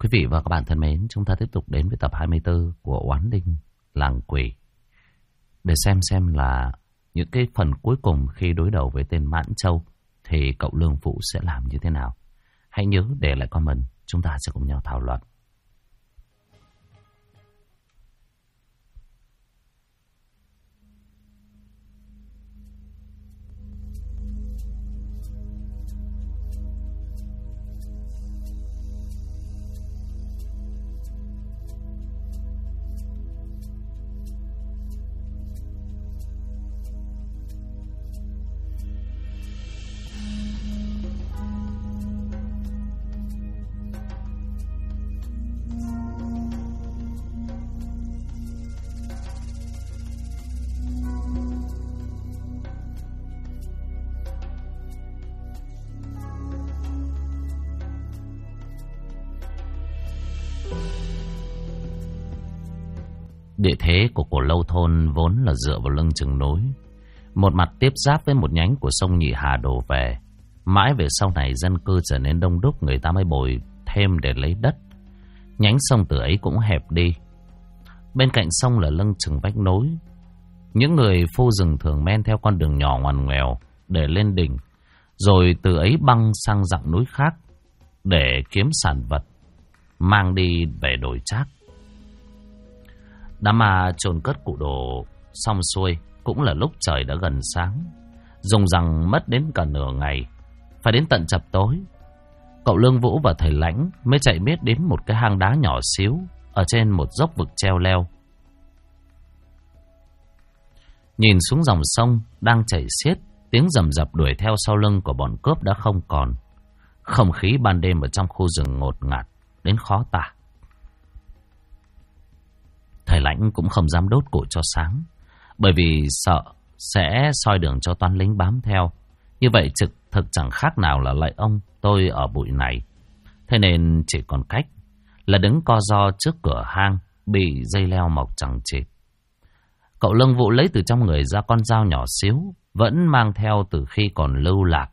Quý vị và các bạn thân mến, chúng ta tiếp tục đến với tập 24 của Oán Linh Làng Quỷ. Để xem là những cái phần cuối cùng khi đối đầu với tên Mãn Châu thì cậu Lương Vũ sẽ làm như thế nào. Hãy nhớ để lại comment, chúng ta sẽ cùng nhau thảo luận. Địa thế của Cổ Lâu thôn vốn là dựa vào lưng chừng núi, một mặt tiếp giáp với một nhánh của sông Nhị Hà đổ về. Mãi về sau này dân cư trở nên đông đúc, người ta mới bồi thêm để lấy đất. Nhánh sông từ ấy cũng hẹp đi. Bên cạnh sông là lưng chừng vách núi. Những người phu rừng thường men theo con đường nhỏ ngoằn ngoèo để lên đỉnh, rồi từ ấy băng sang dặng núi khác để kiếm sản vật mang đi về đổi trác. Đám ma chôn cất cụ đồ xong xuôi cũng là lúc trời đã gần sáng, dùng rằng mất đến cả nửa ngày. Phải đến tận chập tối, cậu Lương Vũ và thầy Lãnh mới chạy miết đến một cái hang đá nhỏ xíu ở trên một dốc vực treo leo. Nhìn xuống dòng sông đang chảy xiết, tiếng rầm rập đuổi theo sau lưng của bọn cướp đã không còn. Không khí ban đêm ở trong khu rừng ngột ngạt đến khó tả. Thầy Lãnh cũng không dám đốt cụ cho sáng, bởi vì sợ sẽ soi đường cho toán lính bám theo. Như vậy thực chẳng khác nào là lại ông tôi ở bụi này. Thế nên chỉ còn cách là đứng co ro trước cửa hang bị dây leo mọc chằng chịt. Cậu Lương Vũ lấy từ trong người ra con dao nhỏ xíu, vẫn mang theo từ khi còn lưu lạc.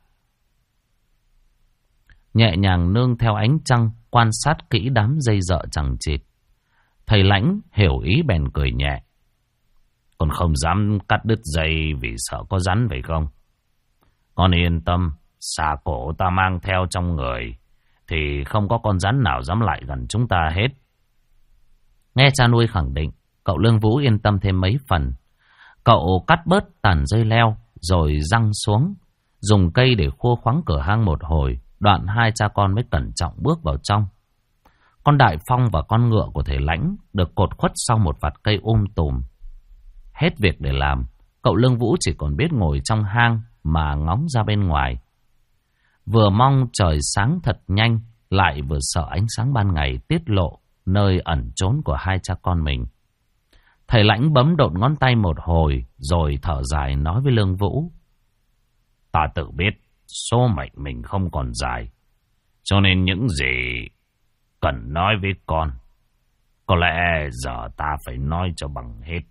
Nhẹ nhàng nương theo ánh trăng, quan sát kỹ đám dây dợ chằng chịt. Thầy Lãnh hiểu ý bèn cười nhẹ. Con không dám cắt đứt dây vì sợ có rắn phải không? Con yên tâm, xà cổ ta mang theo trong người thì không có con rắn nào dám lại gần chúng ta hết. Nghe cha nuôi khẳng định, cậu Lương Vũ yên tâm thêm mấy phần. Cậu cắt bớt tàn dây leo rồi giăng xuống, dùng cây để khua khoáng cửa hang một hồi. Đoạn hai cha con mới cẩn trọng bước vào trong. Con Đại Phong và con ngựa của thầy Lãnh được cột khuất sau một vạt cây tùm. Hết việc để làm, cậu Lương Vũ chỉ còn biết ngồi trong hang mà ngóng ra bên ngoài. Vừa mong trời sáng thật nhanh, lại vừa sợ ánh sáng ban ngày tiết lộ nơi ẩn trốn của hai cha con mình. Thầy Lãnh bấm đột ngón tay một hồi, rồi thở dài nói với Lương Vũ. Ta tự biết số mệnh mình không còn dài, cho nên những gì cần nói với con, có lẽ giờ ta phải nói cho bằng hết.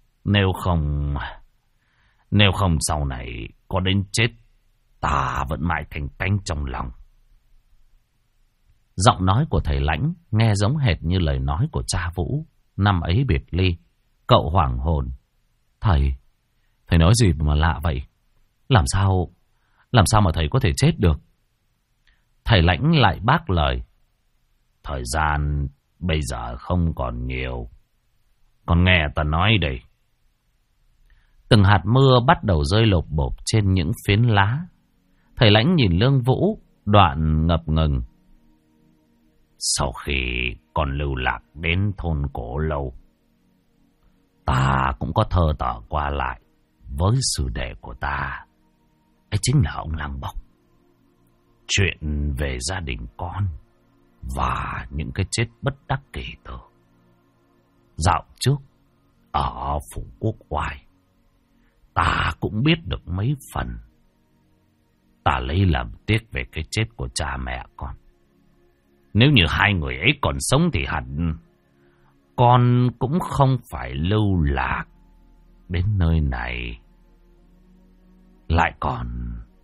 Nếu không sau này có đến chết, ta vẫn mãi thành cánh trong lòng. Giọng nói của thầy Lãnh nghe giống hệt như lời nói của cha Vũ năm ấy biệt ly. Cậu hoảng hồn. Thầy nói gì mà lạ vậy? Làm sao mà thầy có thể chết được? Thầy Lãnh lại bác lời. Thời gian bây giờ không còn nhiều. Con nghe ta nói đây. Từng hạt mưa bắt đầu rơi lộp bộp trên những phiến lá. Thầy Lãnh nhìn Lương Vũ, đoạn ngập ngừng. Sau khi con lưu lạc đến thôn Cổ Lâu, ta cũng có thơ tở qua lại với sư đệ của ta. Ấy chính là ông Lăng Bốc. Chuyện về gia đình con và những cái chết bất đắc kỳ tử. Dạo trước ở Phủ Quốc Oai, ta cũng biết được mấy phần. Ta lấy làm tiếc về cái chết của cha mẹ con. Nếu như hai người ấy còn sống thì hẳn con cũng không phải lưu lạc đến nơi này. Lại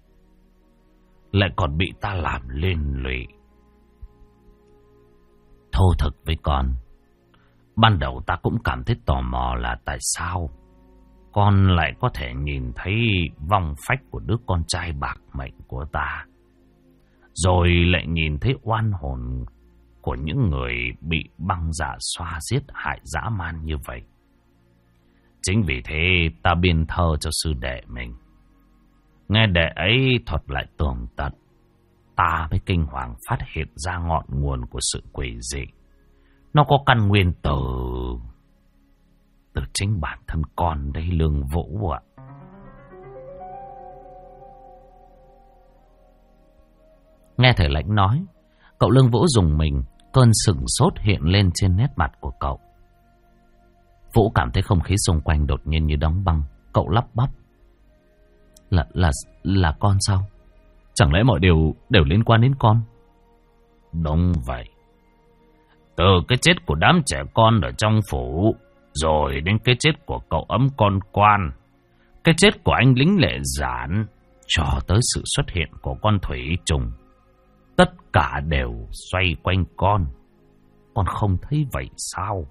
còn bị ta làm liên lụy. Thô thực với con, ban đầu ta cũng cảm thấy tò mò là tại sao con lại có thể nhìn thấy vong phách của đứa con trai bạc mệnh của ta, rồi lại nhìn thấy oan hồn của những người bị băng dạ xoa giết hại dã man như vậy. Chính vì thế ta biên thơ cho sư đệ mình. Nghe đệ ấy thuật lại tường tận, ta mới kinh hoàng phát hiện ra ngọn nguồn của sự quỷ dị. Nó có căn nguyên từ chính bản thân con đây, Lương Vũ ạ. Nghe thầy lãnh nói, cậu Lương Vũ dùng mình, cơn sửng sốt hiện lên trên nét mặt của cậu. Vũ cảm thấy không khí xung quanh đột nhiên như đóng băng, cậu lắp bắp. Là con sao? Chẳng lẽ mọi điều đều liên quan đến con? Đúng vậy. Từ cái chết của đám trẻ con ở trong phủ, rồi đến cái chết của cậu ấm con quan, cái chết của anh lính lệ giản, cho tới sự xuất hiện của con thủy trùng, tất cả đều xoay quanh con. Con không thấy vậy sao?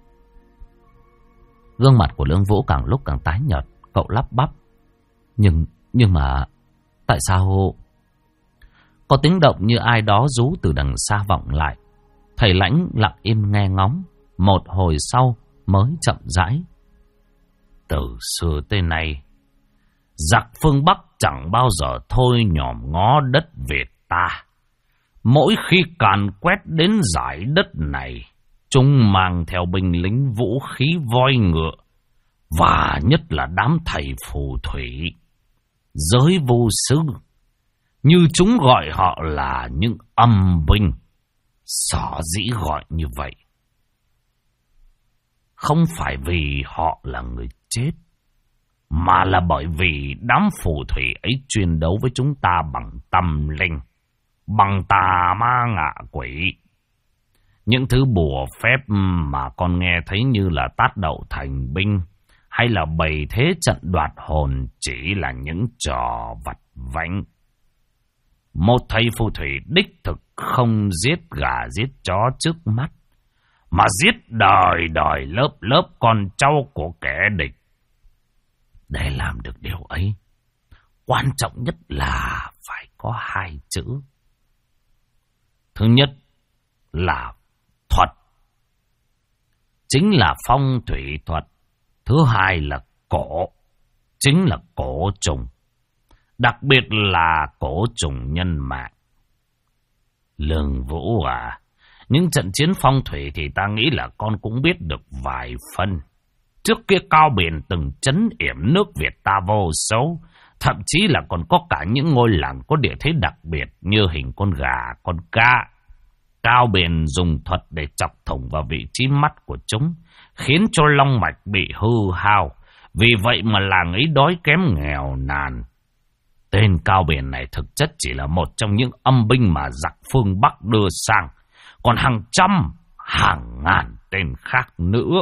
Gương mặt của Lương Vũ càng lúc càng tái nhợt, cậu lắp bắp. Nhưng mà tại sao? Có tiếng động như ai đó rú từ đằng xa vọng lại. Thầy lãnh lặng im nghe ngóng, một hồi sau mới chậm rãi. Từ xưa tới nay, giặc phương Bắc chẳng bao giờ thôi nhòm ngó đất Việt ta. Mỗi khi càn quét đến dải đất này, chúng mang theo binh lính vũ khí voi ngựa, và nhất là đám thầy phù thủy, giới vô sư, như chúng gọi họ là những âm binh. Sở dĩ gọi như vậy, không phải vì họ là người chết, mà là bởi vì đám phù thủy ấy chuyên đấu với chúng ta bằng tâm linh, bằng tà ma ngạ quỷ. Những thứ bùa phép mà con nghe thấy như là tát đậu thành binh hay là bày thế trận đoạt hồn chỉ là những trò vặt vãnh. Một thầy phù thủy đích thực không giết gà giết chó trước mắt, mà giết đời đời lớp lớp con cháu của kẻ địch. Để làm được điều ấy, quan trọng nhất là phải có hai chữ. Thứ nhất là thuật, chính là phong thủy thuật. Thứ hai là cổ, chính là cổ trùng, đặc biệt là cổ trùng nhân mạng. Lương Vũ à, những trận chiến phong thủy thì ta nghĩ là con cũng biết được vài phân. Trước kia Cao Biển từng trấn yểm nước Việt ta vô số, thậm chí là còn có cả những ngôi làng có địa thế đặc biệt như hình con gà, con cá. Cao Biển dùng thuật để chọc thủng vào vị trí mắt của chúng, khiến cho long mạch bị hư hao. Vì vậy mà làng ấy đói kém nghèo nàn. Tên Cao Biển này thực chất chỉ là một trong những âm binh mà giặc phương Bắc đưa sang, còn hàng trăm, hàng ngàn tên khác nữa.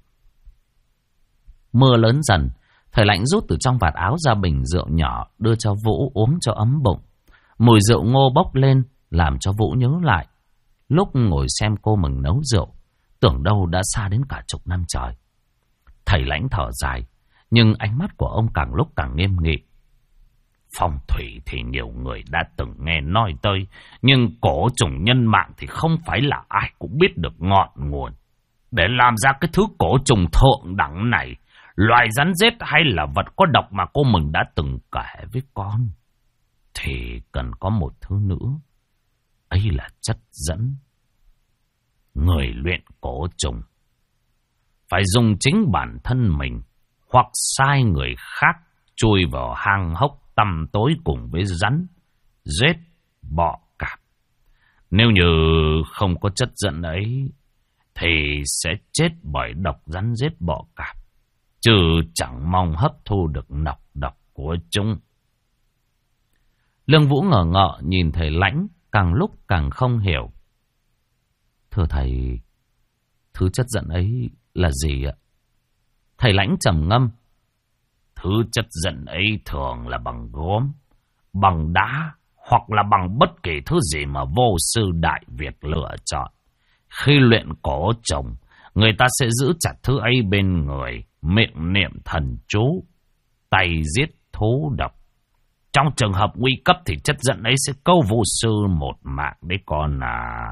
Mưa lớn dần, thầy lãnh rút từ trong vạt áo ra bình rượu nhỏ, đưa cho Vũ uống cho ấm bụng. Mùi rượu ngô bốc lên, làm cho Vũ nhớ lại lúc ngồi xem cô mừng nấu rượu, tưởng đâu đã xa đến cả chục năm trời. Thầy lãnh thở dài, nhưng ánh mắt của ông càng lúc càng nghiêm nghị. Phong thủy thì nhiều người đã từng nghe nói tới, nhưng cổ trùng nhân mạng thì không phải là ai cũng biết được ngọn nguồn. Để làm ra cái thứ cổ trùng thượng đẳng này, loài rắn rết hay là vật có độc mà cô mình đã từng kể với con, thì cần có một thứ nữa, ấy là chất dẫn. Người luyện cổ trùng phải dùng chính bản thân mình hoặc sai người khác chui vào hang hốc tăm tối cùng với rắn, rết, bọ cạp. Nếu như không có chất dẫn ấy thì sẽ chết bởi độc rắn rết bọ cạp, chứ chẳng mong hấp thu được nọc độc của chúng. Lương Vũ ngờ ngợ nhìn thầy lãnh, càng lúc càng không hiểu. Thưa thầy, thứ chất dẫn ấy là gì ạ? Thầy lãnh trầm ngâm. Thứ chất dẫn ấy thường là bằng gốm, bằng đá, hoặc là bằng bất kỳ thứ gì mà vô sư Đại Việt lựa chọn. Khi luyện cổ trùng, người ta sẽ giữ chặt thứ ấy bên người, miệng niệm thần chú, tay giết thú độc. Trong trường hợp nguy cấp thì chất dẫn ấy sẽ câu Vũ sư một mạng đấy con à.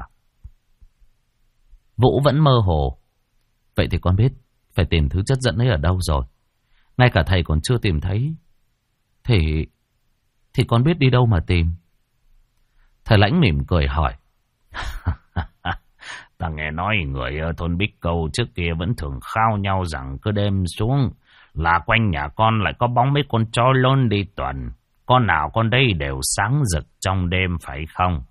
Vũ vẫn mơ hồ. Vậy thì con biết phải tìm thứ chất dẫn ấy ở đâu rồi. Ngay cả thầy còn chưa tìm thấy. Thì con biết đi đâu mà tìm? Thầy Lãnh mỉm cười hỏi. Ta nghe nói người ở thôn Bích Câu trước kia vẫn thường khao nhau rằng cứ đêm xuống là quanh nhà con lại có bóng mấy con chó lớn đi tuần. Con nào con đây đều sáng rực trong đêm phải không?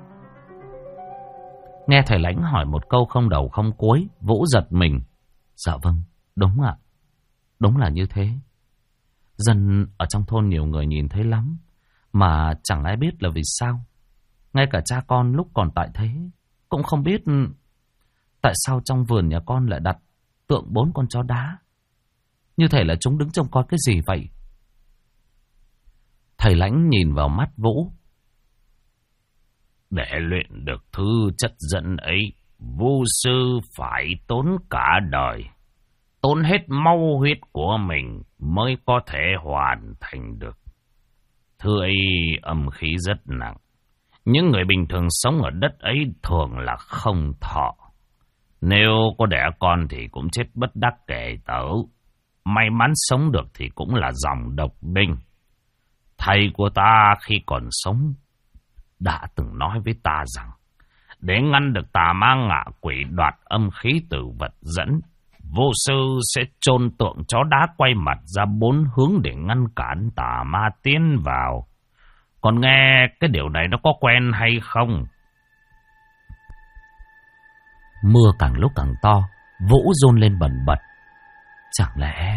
Nghe thầy Lãnh hỏi một câu không đầu không cuối, Vũ giật mình. Dạ vâng, đúng ạ. Đúng là như thế. Dân ở trong thôn nhiều người nhìn thấy lắm, mà chẳng ai biết là vì sao. Ngay cả cha con lúc còn tại thế cũng không biết tại sao trong vườn nhà con lại đặt tượng 4 con chó đá. Như thể là chúng đứng trông coi cái gì vậy. Thầy Lãnh nhìn vào mắt Vũ. Để luyện được thứ chất dẫn ấy, Vu sư phải tốn cả đời, tốn hết máu huyết của mình mới có thể hoàn thành được. Thứ ấy âm khí rất nặng. Những người bình thường sống ở đất ấy thường là không thọ. Nếu có đẻ con thì cũng chết bất đắc kể tớ. May mắn sống được thì cũng là dòng độc đinh. Thầy của ta khi còn sống đã từng nói với ta rằng để ngăn được tà ma ngạ quỷ đoạt âm khí từ vật dẫn, vô sư sẽ chôn tượng chó đá quay mặt ra 4 hướng để ngăn cản tà ma tiến vào. Còn nghe cái điều này nó có quen hay không? Mưa càng lúc càng to, Vũ run lên bần bật. Chẳng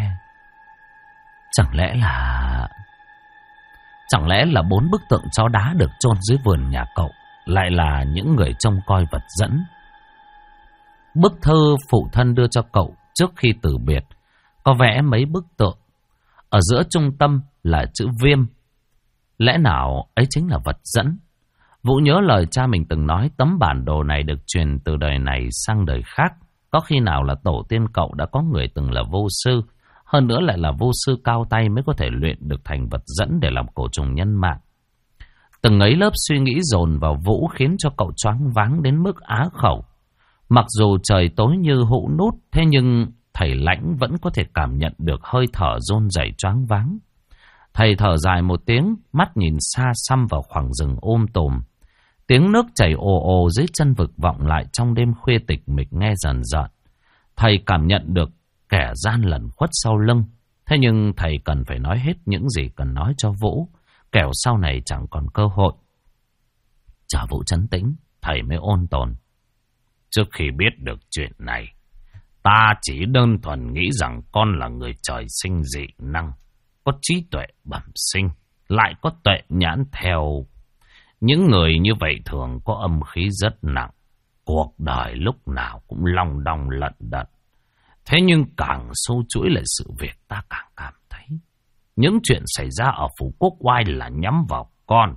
lẽ là 4 bức tượng chó đá được chôn dưới vườn nhà cậu lại là những người trông coi vật dẫn? Bức thư phụ thân đưa cho cậu trước khi từ biệt có vẽ mấy bức tượng. Ở giữa trung tâm là chữ Viêm. Lẽ nào ấy chính là vật dẫn? Vũ nhớ lời cha mình từng nói tấm bản đồ này được truyền từ đời này sang đời khác. Có khi nào là tổ tiên cậu đã có người từng là vô sư, hơn nữa lại là vô sư cao tay mới có thể luyện được thành vật dẫn để làm cổ trùng nhân mạng. Từng ấy lớp suy nghĩ dồn vào Vũ khiến cho cậu choáng váng đến mức á khẩu. Mặc dù trời tối như hũ nút, thế nhưng thầy Lãnh vẫn có thể cảm nhận được hơi thở run rẩy choáng váng. Thầy thở dài một tiếng, mắt nhìn xa xăm vào khoảng rừng tùm. Tiếng nước chảy ồ ồ dưới chân vực vọng lại trong đêm khuya tịch mịch nghe dần dần. Thầy cảm nhận được kẻ gian lẩn khuất sau lưng. Thế nhưng thầy cần phải nói hết những gì cần nói cho Vũ, kẻo sau này chẳng còn cơ hội. Chờ Vũ trấn tĩnh, thầy mới ôn tồn. Trước khi biết được chuyện này, ta chỉ đơn thuần nghĩ rằng con là người trời sinh dị năng, có trí tuệ bẩm sinh, lại có tuệ nhãn theo. Những người như vậy thường có âm khí rất nặng, cuộc đời lúc nào cũng long đong lận đận. Thế nhưng càng sâu chuỗi lại sự việc, ta càng cảm thấy những chuyện xảy ra ở Phủ Quốc Oai là nhắm vào con.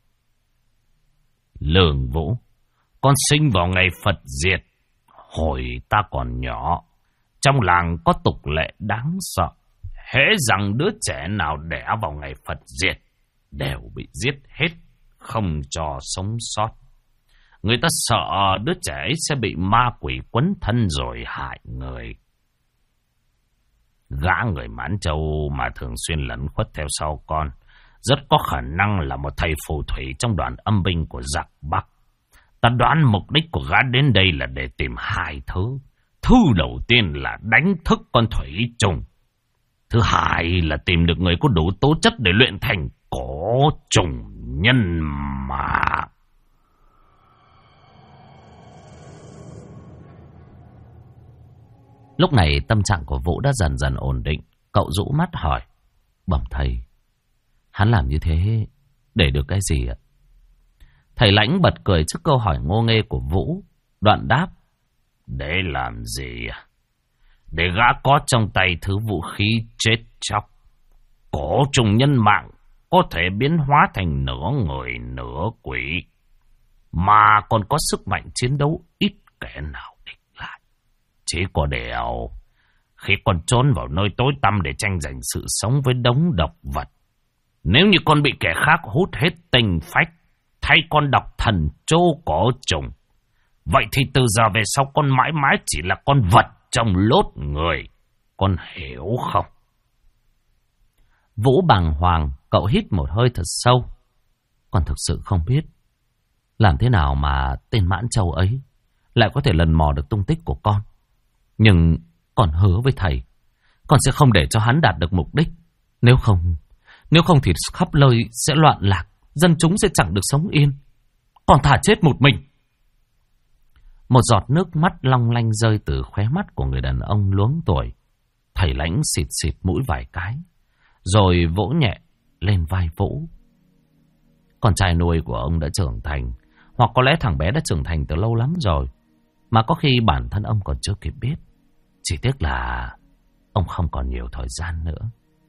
Lương Vũ, con sinh vào ngày Phật diệt. Hồi ta còn nhỏ, trong làng có tục lệ đáng sợ. Hễ rằng đứa trẻ nào đẻ vào ngày Phật diệt đều bị giết hết, không cho sống sót. Người ta sợ đứa trẻ ấy sẽ bị ma quỷ quấn thân rồi hại người. Gã người Mãn Châu mà thường xuyên lẩn khuất theo sau con rất có khả năng là một thầy phù thủy trong đoàn âm binh của giặc Bắc. Ta đoán mục đích của gã đến đây là để tìm 2 thứ. Thứ đầu tiên là đánh thức con thủy trùng. Thứ hai là tìm được người có đủ tố chất để luyện thành cổ trùng nhân mạng. Lúc này tâm trạng của Vũ đã dần dần ổn định. Cậu rũ mắt hỏi: Bẩm thầy, hắn làm như thế để được cái gì ạ? Thầy Lãnh bật cười trước câu hỏi ngô nghê của Vũ, đoạn đáp: Để làm gì à? Để gã có trong tay thứ vũ khí chết chóc. Cổ trùng nhân mạng có thể biến hóa thành nửa người nửa quỷ, mà còn có sức mạnh chiến đấu ít kẻ nào địch lại. Chỉ có điều, khi con trốn vào nơi tối tăm để tranh giành sự sống với đống độc vật, nếu như con bị kẻ khác hút hết tinh phách, thay con độc thần trô cổ trùng, vậy thì từ giờ về sau con mãi mãi chỉ là con vật trong lốt người. Con hiểu không? Vũ bàng hoàng, cậu hít một hơi thật sâu. Con thực sự không biết làm thế nào mà tên Mãn Châu ấy lại có thể lần mò được tung tích của con. Nhưng con hứa với thầy, con sẽ không để cho hắn đạt được mục đích. Nếu không thì khắp nơi sẽ loạn lạc, dân chúng sẽ chẳng được sống yên. Con thà chết một mình. Một giọt nước mắt long lanh rơi từ khóe mắt của người đàn ông luống tuổi. Thầy Lãnh xịt xịt mũi vài cái, rồi vỗ nhẹ lên vai Vũ. Con trai nuôi của ông đã trưởng thành, hoặc có lẽ thằng bé đã trưởng thành từ lâu lắm rồi, mà có khi bản thân ông còn chưa kịp biết. Chỉ tiếc là ông không còn nhiều thời gian nữa.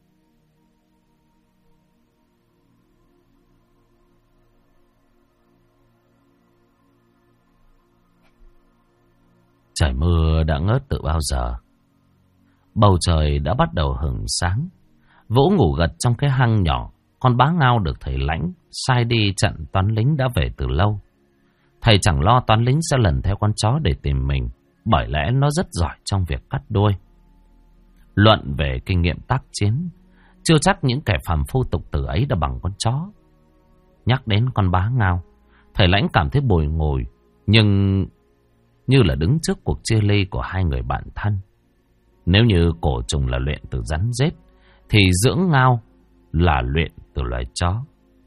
Trời mưa đã ngớt từ bao giờ. Bầu trời đã bắt đầu hửng sáng. Vũ ngủ gật trong cái hang nhỏ. Con Bá Ngao được thầy Lãnh sai đi chặn toán lính đã về từ lâu. Thầy chẳng lo toán lính sẽ lần theo con chó để tìm mình, bởi lẽ nó rất giỏi trong việc cắt đuôi. Luận về kinh nghiệm tác chiến, chưa chắc những kẻ phàm phu tục tử ấy đã bằng con chó. Nhắc đến con Bá Ngao, thầy Lãnh cảm thấy bồi ngồi, nhưng như là đứng trước cuộc chia ly của hai người bạn thân. Nếu như cổ trùng là luyện từ rắn rết, thì dưỡng ngao là luyện từ loài chó.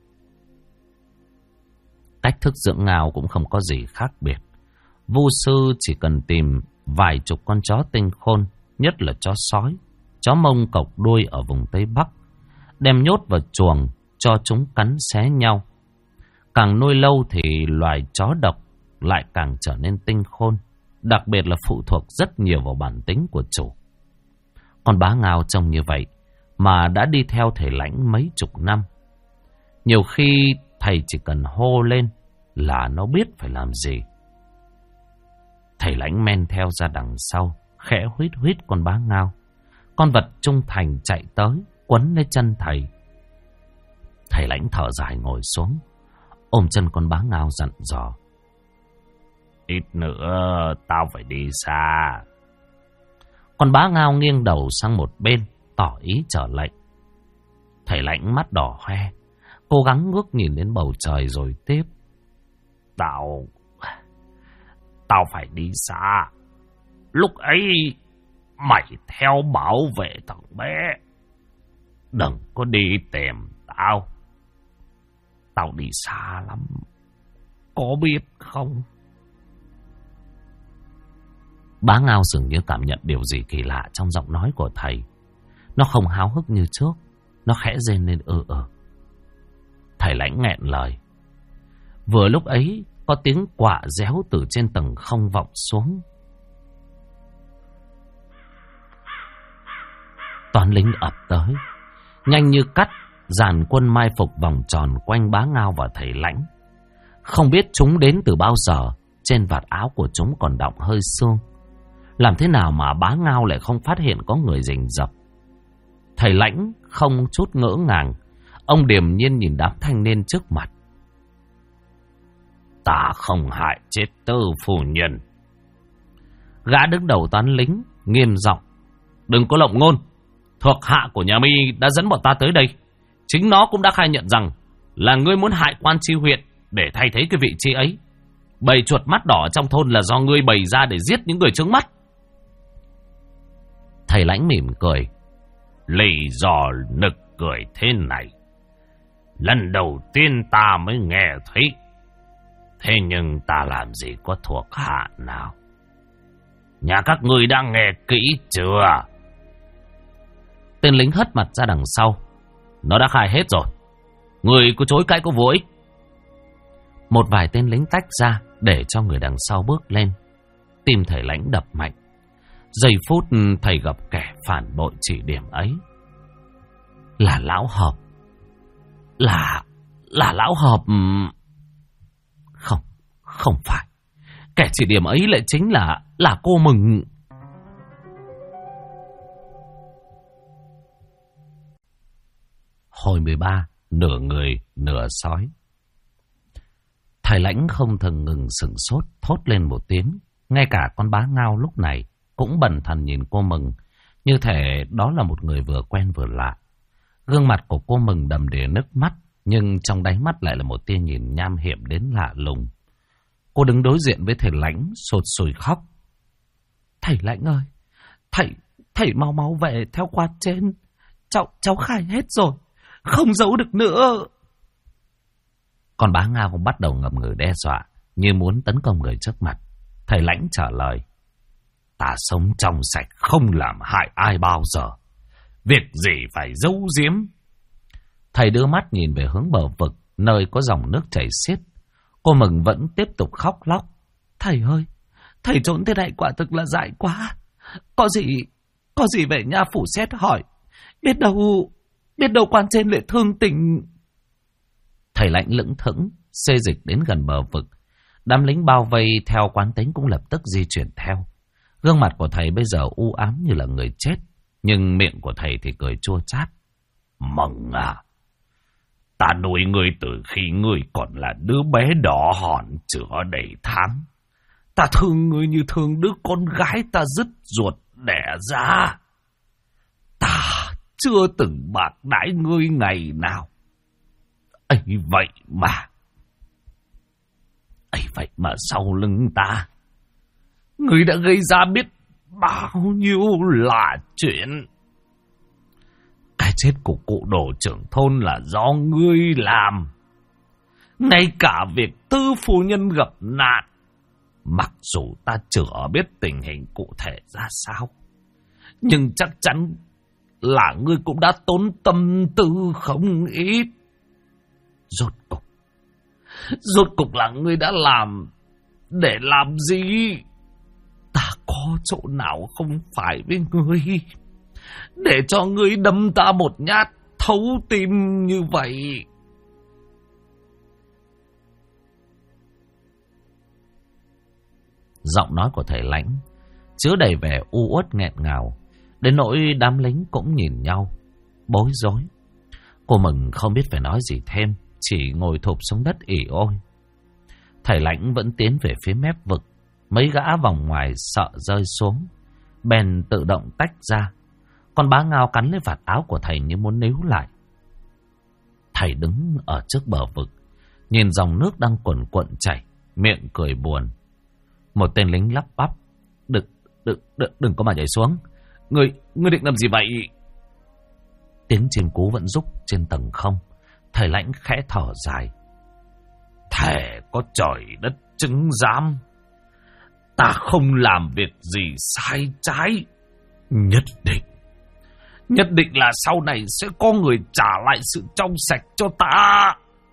Cách thức dưỡng ngao cũng không có gì khác biệt. Vu sư chỉ cần tìm vài chục con chó tinh khôn, nhất là chó sói, chó Mông cộc đuôi ở vùng Tây Bắc, đem nhốt vào chuồng cho chúng cắn xé nhau. Càng nuôi lâu thì loài chó độc lại càng trở nên tinh khôn, đặc biệt là phụ thuộc rất nhiều vào bản tính của chủ. Con Bá Ngao trông như vậy mà đã đi theo thầy Lãnh mấy chục năm. Nhiều khi thầy chỉ cần hô lên là nó biết phải làm gì. Thầy Lãnh men theo ra đằng sau, khẽ huýt huýt con Bá Ngao. Con vật trung thành chạy tới, quấn lấy chân thầy. Thầy Lãnh thở dài ngồi xuống, ôm chân con Bá Ngao dặn dò. Ít nữa tao phải đi xa. Con Bá Ngao nghiêng đầu sang một bên, tỏ ý trở lệnh. Thầy Lãnh mắt đỏ hoe, cố gắng ngước nhìn đến bầu trời rồi tiếp. Tao phải đi xa. Lúc ấy mày theo bảo vệ thằng bé, đừng có đi tìm tao. Tao đi xa lắm, có biết không? Bá Ngao dường như cảm nhận điều gì kỳ lạ trong giọng nói của thầy. Nó không háo hức như trước, nó khẽ rên lên Thầy Lãnh nghẹn lời. Vừa lúc ấy có tiếng quạ réo từ trên tầng không vọng xuống. Toán lính ập tới, nhanh như cắt, dàn quân mai phục vòng tròn quanh Bá Ngao và thầy Lãnh. Không biết chúng đến từ bao giờ, trên vạt áo của chúng còn đọng hơi xương. Làm thế nào mà Bá Ngao lại không phát hiện có người rình rập? Thầy Lãnh không chút ngỡ ngàng, ông điềm nhiên nhìn đám thanh niên trước mặt. Ta không hại chết Tư phu nhân. Gã đứng đầu toán lính nghiêm giọng. Đừng có lộng ngôn. Thuộc hạ của nhà mi đã dẫn bọn ta tới đây. Chính nó cũng đã khai nhận rằng là ngươi muốn hại quan tri huyện để thay thế cái vị trí ấy. Bầy chuột mắt đỏ trong thôn là do ngươi bày ra để giết những người trước mắt. Thầy Lãnh mỉm cười. Lý do nực cười thế này, lần đầu tiên ta mới nghe thấy. Thế nhưng ta làm gì có thuộc hạ nào? Nhà các ngươi đã nghe kỹ chưa? Tên lính hất mặt ra đằng sau. Nó đã khai hết rồi. Ngươi có chối cãi có vô ích. Một vài tên lính tách ra để cho người đằng sau bước lên. Tim thầy Lãnh đập mạnh. Giây phút thầy gặp kẻ phản bội chỉ điểm ấy. Là lão Hợp. Là lão Hợp. Không phải. Kẻ chỉ điểm ấy lại chính là cô Mừng. Hồi 13, nửa người, nửa sói. Thầy Lãnh không thường ngừng sửng sốt, thốt lên một tiếng. Ngay cả con bá Ngao lúc này cũng bần thần nhìn cô Mừng, như thể đó là một người vừa quen vừa lạ. Gương mặt của cô Mừng đầm đìa nước mắt, nhưng trong đáy mắt lại là một tia nhìn nham hiểm đến lạ lùng. Cô đứng đối diện với thầy Lãnh, sụt sùi khóc. Thầy Lãnh ơi, thầy mau mau về theo qua trên. Cháu khai hết rồi, không giấu được nữa. Còn bá Ngao cũng bắt đầu ngậm ngùi đe dọa, như muốn tấn công người trước mặt. Thầy Lãnh trả lời. Ta sống trong sạch, không làm hại ai bao giờ. Việc gì phải giấu giếm. Thầy đưa mắt nhìn về hướng bờ vực, nơi có dòng nước chảy xiết. Cô Mừng vẫn tiếp tục khóc lóc. Thầy ơi, thầy trốn thế này quả thực là dại quá. Có gì về nhà phủ xét hỏi. Biết đâu quan trên lại thương tình. Thầy Lãnh lững thững xê dịch đến gần bờ vực. Đám lính bao vây theo quán tính cũng lập tức di chuyển theo. Gương mặt của thầy bây giờ u ám như là người chết, nhưng miệng của thầy thì cười chua chát. Mừng à, ta nuôi ngươi từ khi ngươi còn là đứa bé đỏ hòn chữa đầy tháng. Ta thương ngươi như thương đứa con gái ta dứt ruột đẻ ra. Ta chưa từng bạc đãi ngươi ngày nào. ấy vậy mà sau lưng ta, ngươi đã gây ra biết bao nhiêu là chuyện. Cái chết của cụ đồ trưởng thôn là do ngươi làm. Ngay cả việc tư phu nhân gặp nạn, mặc dù ta chưa biết tình hình cụ thể ra sao, nhưng chắc chắn là ngươi cũng đã tốn tâm tư không ít. Rốt cục là ngươi đã làm để làm gì? Ta có chỗ nào không phải với ngươi để cho ngươi đâm ta một nhát thấu tim như vậy? Giọng nói của thầy Lãnh chứa đầy vẻ u uất nghẹn ngào, đến nỗi đám lính cũng nhìn nhau bối rối. Cô Mừng không biết phải nói gì thêm, chỉ ngồi thụp xuống đất ỉ ôi. Thầy Lãnh vẫn tiến về phía mép vực. Mấy gã vòng ngoài sợ rơi xuống, bèn tự động tách ra. Con bá Ngao cắn lấy vạt áo của thầy như muốn níu lại. Thầy đứng ở trước bờ vực, nhìn dòng nước đang cuồn cuộn chảy, miệng cười buồn. Một tên lính lắp bắp. Đừng có mà nhảy xuống. Ngươi định làm gì vậy? Tiếng chim cú vẫn rúc trên tầng không. Thầy Lãnh khẽ thở dài. Thề có trời đất chứng giám, ta không làm việc gì sai trái. Nhất định là sau này sẽ có người trả lại sự trong sạch cho ta.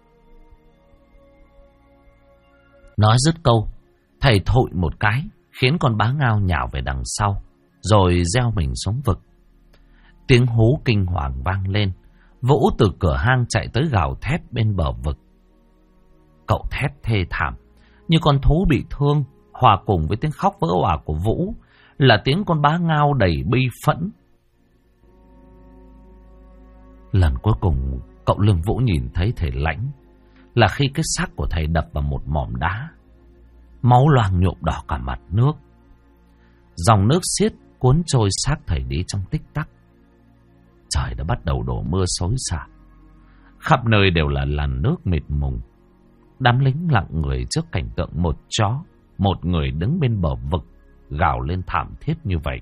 Nói dứt câu, thầy thổi một cái, khiến con bá Ngao nhào về đằng sau, rồi gieo mình xuống vực. Tiếng hú kinh hoàng vang lên. Vũ từ cửa hang chạy tới gào thét bên bờ vực. Cậu thét thê thảm như con thú bị thương, hòa cùng với tiếng khóc vỡ òa của Vũ là tiếng con bá Ngao đầy bi phẫn. Lần cuối cùng cậu Lương Vũ nhìn thấy thầy Lãnh là khi cái xác của thầy đập vào một mỏm đá. Máu loang nhuộm đỏ cả mặt nước. Dòng nước xiết cuốn trôi xác thầy đi trong tích tắc. Trời đã bắt đầu đổ mưa xối xả. Khắp nơi đều là làn nước mịt mùng. Đám lính lặng người trước cảnh tượng một chó, một người đứng bên bờ vực gào lên thảm thiết như vậy.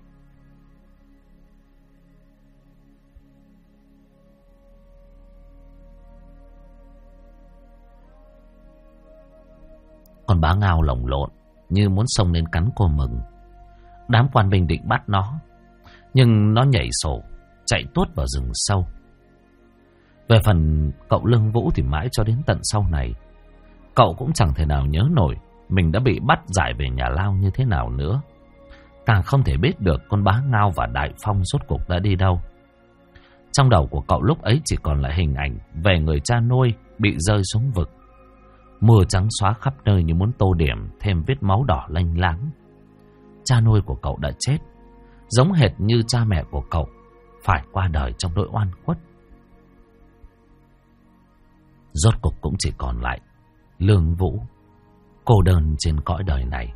Còn bá Ngao lồng lộn như muốn xông lên cắn cô Mừng. Đám quan binh định bắt nó, nhưng nó nhảy sổ chạy tuốt vào rừng sâu. Về phần cậu Lương Vũ thì mãi cho đến tận sau này, cậu cũng chẳng thể nào nhớ nổi mình đã bị bắt giải về nhà lao như thế nào nữa. Càng không thể biết được con bá Ngao và Đại Phong rốt cuộc đã đi đâu. Trong đầu của cậu lúc ấy chỉ còn lại hình ảnh về người cha nuôi bị rơi xuống vực. Mưa trắng xóa khắp nơi như muốn tô điểm thêm vết máu đỏ lênh láng. Cha nuôi của cậu đã chết, giống hệt như cha mẹ của cậu phải qua đời trong nỗi oan khuất. Rốt cục cũng chỉ còn lại Lương Vũ, cô đơn trên cõi đời này.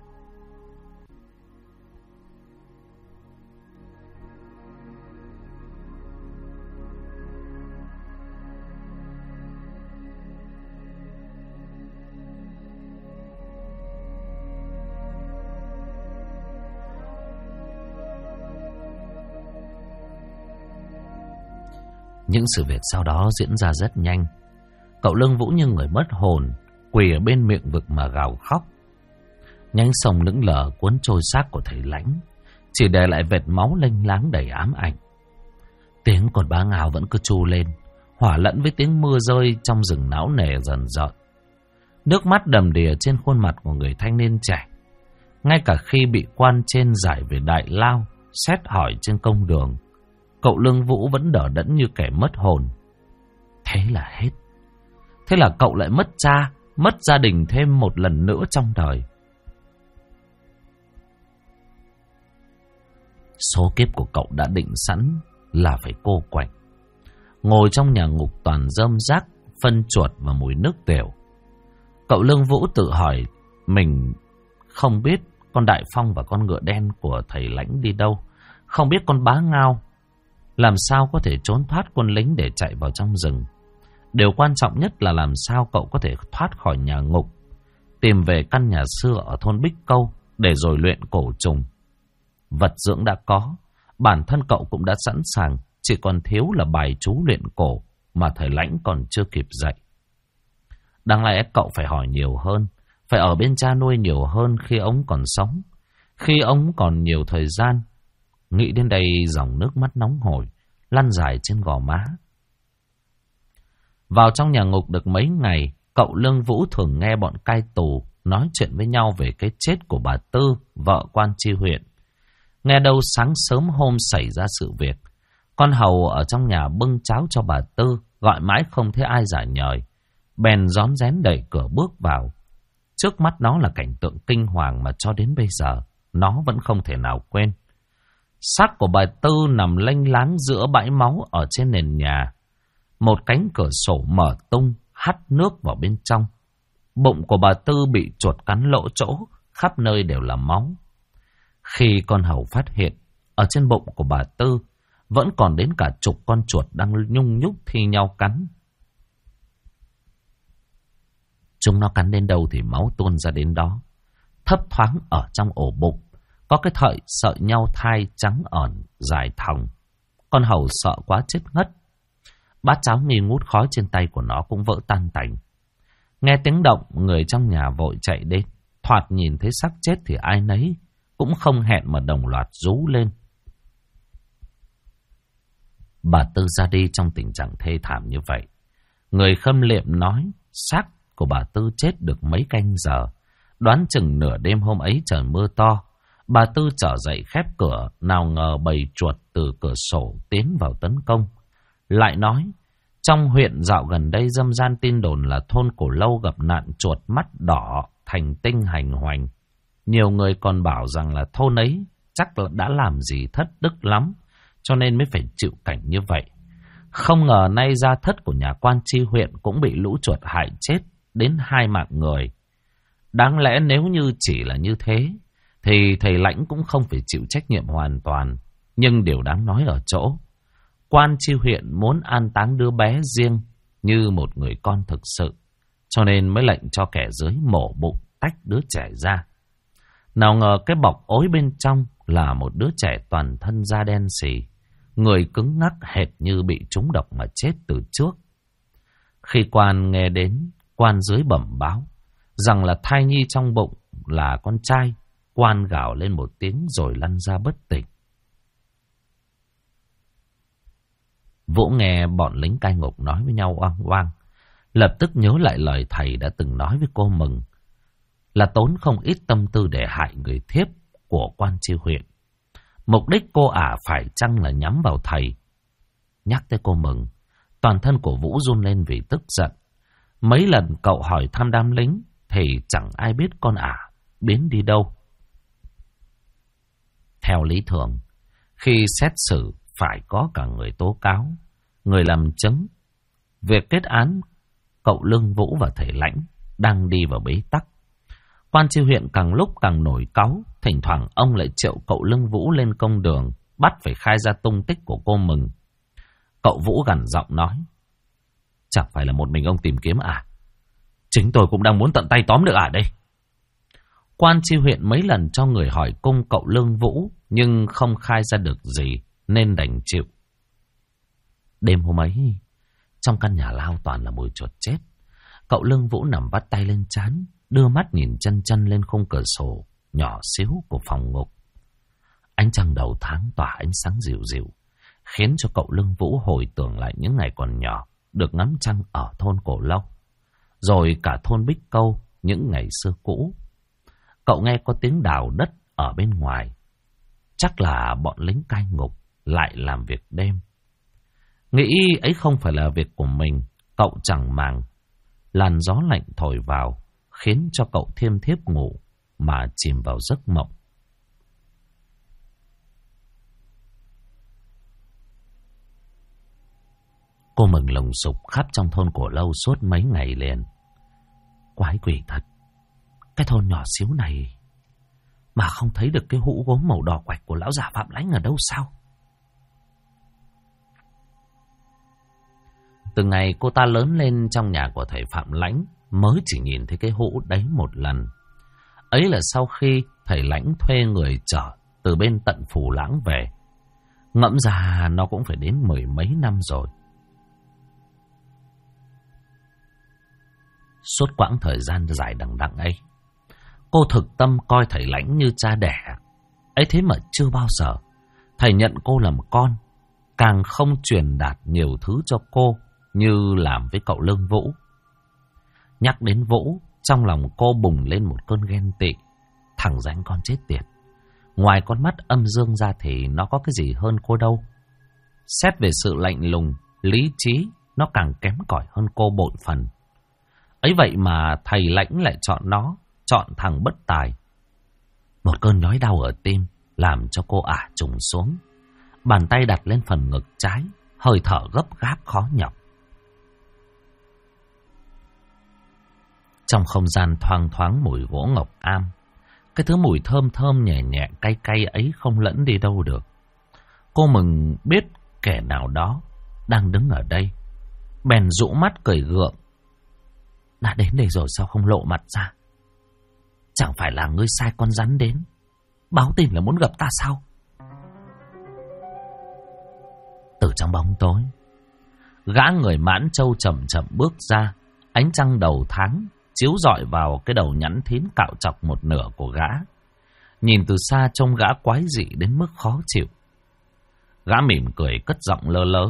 Những sự việc sau đó diễn ra rất nhanh. Cậu Lương Vũ như người mất hồn, quỳ ở bên miệng vực mà gào khóc. Nhánh sông lững lờ cuốn trôi xác của thầy Lãnh, chỉ để lại vệt máu lênh láng đầy ám ảnh. Tiếng con bá ngao vẫn cứ tru lên, hòa lẫn với tiếng mưa rơi trong rừng náo nề dần dợn. Nước mắt đầm đìa trên khuôn mặt của người thanh niên trẻ. Ngay cả khi bị quan trên giải về đại lao, xét hỏi trên công đường, cậu Lương Vũ vẫn đờ đẫn như kẻ mất hồn. Thế là hết. Thế là cậu lại mất cha, mất gia đình thêm một lần nữa trong đời. Số kiếp của cậu đã định sẵn là phải cô quạnh, ngồi trong nhà ngục toàn rơm rác, phân chuột và mùi nước tiểu. Cậu Lương Vũ tự hỏi mình không biết con Đại Phong và con ngựa đen của thầy Lãnh đi đâu, không biết con bá ngao làm sao có thể trốn thoát quân lính để chạy vào trong rừng. Điều quan trọng nhất là làm sao cậu có thể thoát khỏi nhà ngục, tìm về căn nhà xưa ở thôn Bích Câu để rồi luyện cổ trùng. Vật dưỡng đã có, bản thân cậu cũng đã sẵn sàng, chỉ còn thiếu là bài chú luyện cổ mà thầy Lãnh còn chưa kịp dạy. Đáng lẽ cậu phải hỏi nhiều hơn, phải ở bên cha nuôi nhiều hơn khi ông còn sống, khi ông còn nhiều thời gian. Nghĩ đến đây dòng nước mắt nóng hổi lăn dài trên gò má. Vào trong nhà ngục được mấy ngày, cậu Lương Vũ thường nghe bọn cai tù nói chuyện với nhau về cái chết của bà Tư, vợ quan tri huyện. Nghe đâu sáng sớm hôm xảy ra sự việc, con hầu ở trong nhà bưng cháo cho bà Tư, gọi mãi không thấy ai trả lời, bèn rón rén đẩy cửa bước vào. Trước mắt nó là cảnh tượng kinh hoàng mà cho đến bây giờ nó vẫn không thể nào quên. Xác của bà Tư nằm lênh láng giữa bãi máu ở trên nền nhà. Một cánh cửa sổ mở tung, hắt nước vào bên trong. Bụng của bà Tư bị chuột cắn lỗ chỗ, khắp nơi đều là máu. Khi con hầu phát hiện, ở trên bụng của bà Tư vẫn còn đến cả chục con chuột đang nhung nhúc thi nhau cắn. Chúng nó cắn đến đâu thì máu tuôn ra đến đó. Thấp thoáng ở trong ổ bụng có cái thợi sợi nhau thai trắng ẩn dài thòng. Con hầu sợ quá chết ngất. Bát cháo nghi ngút khói trên tay của nó cũng vỡ tan tành. Nghe tiếng động, người trong nhà vội chạy đến. Thoạt nhìn thấy xác chết thì ai nấy cũng không hẹn mà đồng loạt rú lên. Bà Tư ra đi trong tình trạng thê thảm như vậy. Người khâm liệm nói xác của bà Tư chết được mấy canh giờ. Đoán chừng nửa đêm hôm ấy trời mưa to. Bà Tư trở dậy khép cửa, nào ngờ bầy chuột từ cửa sổ tiến vào tấn công. Lại nói, trong huyện dạo gần đây dâm gian tin đồn là thôn Cổ Lâu gặp nạn chuột mắt đỏ thành tinh hành hoành. Nhiều người còn bảo rằng là thôn ấy chắc là đã làm gì thất đức lắm, cho nên mới phải chịu cảnh như vậy. Không ngờ nay gia thất của nhà quan tri huyện cũng bị lũ chuột hại chết đến 2 mạng người. Đáng lẽ nếu như chỉ là như thế thì thầy Lãnh cũng không phải chịu trách nhiệm hoàn toàn. Nhưng điều đáng nói ở chỗ, quan tri huyện muốn an táng đứa bé riêng như một người con thực sự, cho nên mới lệnh cho kẻ dưới mổ bụng tách đứa trẻ ra. Nào ngờ cái bọc ối bên trong là một đứa trẻ toàn thân da đen xì, người cứng ngắc hệt như bị trúng độc mà chết từ trước. Khi quan nghe đến, quan dưới bẩm báo rằng là thai nhi trong bụng là con trai. Quan gào lên một tiếng rồi lăn ra bất tỉnh. Vũ nghe bọn lính cai ngục nói với nhau oang oang, lập tức nhớ lại lời thầy đã từng nói với cô Mừng, là tốn không ít tâm tư để hại người thiếp của quan tri huyện. Mục đích cô ả phải chăng là nhắm vào thầy? Nhắc tới cô Mừng, toàn thân của Vũ run lên vì tức giận. Mấy lần cậu hỏi thăm đám lính thì chẳng ai biết con ả biến đi đâu. Theo lý thường, khi xét xử phải có cả người tố cáo, người làm chứng. Việc kết án cậu Lương Vũ và thầy Lãnh đang đi vào bế tắc. Quan tri huyện càng lúc càng nổi cáu, thỉnh thoảng ông lại triệu cậu Lương Vũ lên công đường, bắt phải khai ra tung tích của cô Mừng. Cậu Vũ gằn giọng nói: chẳng phải là một mình ông tìm kiếm à? Chính tôi cũng đang muốn tận tay tóm được ả đây. Quan tri huyện mấy lần cho người hỏi cung cậu Lương Vũ, nhưng không khai ra được gì, nên đành chịu. Đêm hôm ấy, trong căn nhà lao toàn là mùi chuột chết. Cậu Lương Vũ nằm vắt tay lên trán, đưa mắt nhìn chân chân lên khung cửa sổ nhỏ xíu của phòng ngục. Ánh trăng đầu tháng tỏa ánh sáng dịu dịu, khiến cho cậu Lương Vũ hồi tưởng lại những ngày còn nhỏ, được ngắm trăng ở thôn Cổ Lâu, rồi cả thôn Bích Câu những ngày xưa cũ. Cậu nghe có tiếng đào đất ở bên ngoài, chắc là bọn lính cai ngục lại làm việc đêm. Nghĩ ấy không phải là việc của mình, cậu chẳng màng. Làn gió lạnh thổi vào, khiến cho cậu thiêm thiếp ngủ mà chìm vào giấc mộng. Cô Mừng lùng sục khắp trong thôn Cổ Lâu suốt mấy ngày liền. Quái quỷ thật, cái thôn nhỏ xíu này mà không thấy được cái hũ gốm màu đỏ quạch của lão già Phạm Lãnh ở đâu sao? Từ ngày cô ta lớn lên trong nhà của thầy Phạm Lãnh, mới chỉ nhìn thấy cái hũ đấy một lần. Ấy là sau khi thầy Lãnh thuê người chở từ bên tận Phù Lãng về. Ngẫm ra nó cũng phải đến 10 mấy năm rồi. Suốt quãng thời gian dài đằng đẵng ấy, cô thực tâm coi thầy Lãnh như cha đẻ. Ấy thế mà chưa bao giờ thầy nhận cô làm con, càng không truyền đạt nhiều thứ cho cô như làm với cậu Lương Vũ. Nhắc đến Vũ, trong lòng cô bùng lên một cơn ghen tị. Thằng ránh con chết tiệt, ngoài con mắt âm dương ra thì nó có cái gì hơn cô đâu. Xét về sự lạnh lùng, lý trí, nó càng kém cỏi hơn cô bội phần. Ấy vậy mà thầy Lãnh lại chọn nó, chọn thằng bất tài. Một cơn nhói đau ở tim làm cho cô ả trùng xuống. Bàn tay đặt lên phần ngực trái, hơi thở gấp gáp khó nhọc. Trong không gian thoang thoáng mùi gỗ ngọc am, cái thứ mùi thơm thơm nhẹ nhẹ cay cay ấy không lẫn đi đâu được. Cô Mừng biết kẻ nào đó đang đứng ở đây, bèn rũ mắt cười gượng. Đã đến đây rồi sao không lộ mặt ra? Chẳng phải là ngươi sai con rắn đến, báo tin là muốn gặp ta sao? Từ trong bóng tối, gã người Mãn Châu chậm chậm bước ra. Ánh trăng đầu tháng chiếu rọi vào cái đầu nhẵn thín cạo chọc một nửa của gã. Nhìn từ xa trông gã quái dị đến mức khó chịu. Gã mỉm cười cất giọng lơ lớ.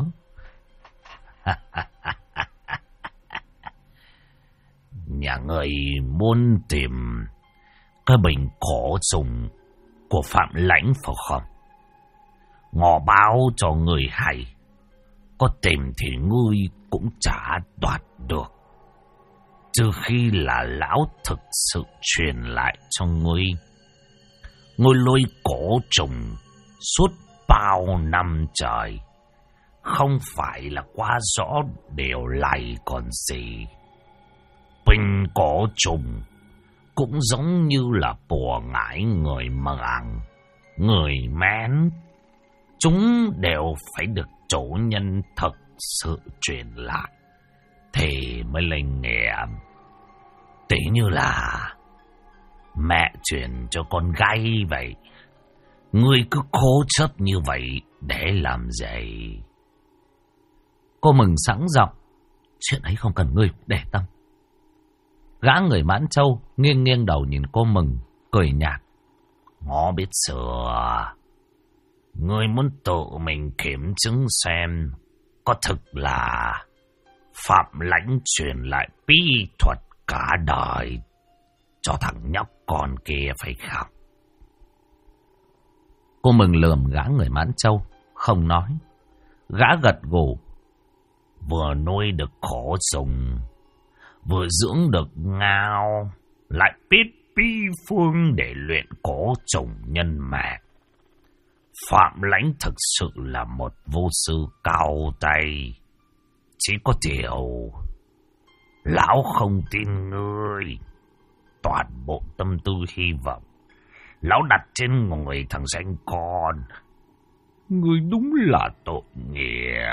Nhà người muốn tìm cái bình cổ trùng của Phạm Lãnh phải không? Ngọ báo cho người hay, có tìm thì ngươi cũng chả đoạt được, trừ khi là lão thực sự truyền lại cho ngươi. Ngươi lôi cổ trùng suốt bao năm trời, không phải là quá rõ điều này còn gì. Bình cổ trùng cũng giống như là bùa ngải người Mường, người Mén. Chúng đều phải được chủ nhân thực sự truyền lại thì mới linh nghiệm. Tỷ như là mẹ truyền cho con gái vậy. Ngươi cứ cố chấp như vậy để làm gì? Cô Mừng sẵn giọng. Chuyện ấy không cần ngươi để tâm. Gã người Mãn Châu nghiêng nghiêng đầu nhìn cô Mừng, cười nhạt. Ngó biết sửa. Ngươi muốn tự mình kiểm chứng xem có thực là Phạm Lãnh truyền lại bí thuật cả đời cho thằng nhóc con kia phải không? Cô Mừng lườm gã người Mãn Châu, không nói. Gã gật gù. Vừa nuôi được khổ dùng, vừa dưỡng được ngao, lại biết bí phương để luyện cổ trùng nhân mạng. Phạm Lãnh thực sự là một vô sư cao tay. Chỉ có điều, lão không tin ngươi. Toàn bộ tâm tư hy vọng lão đặt trên người thằng danh con. Ngươi đúng là tội nghiệp.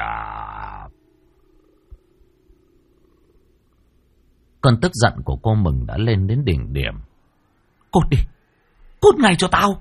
Cơn tức giận của cô Mừng đã lên đến đỉnh điểm. Cút đi, cút ngay cho tao.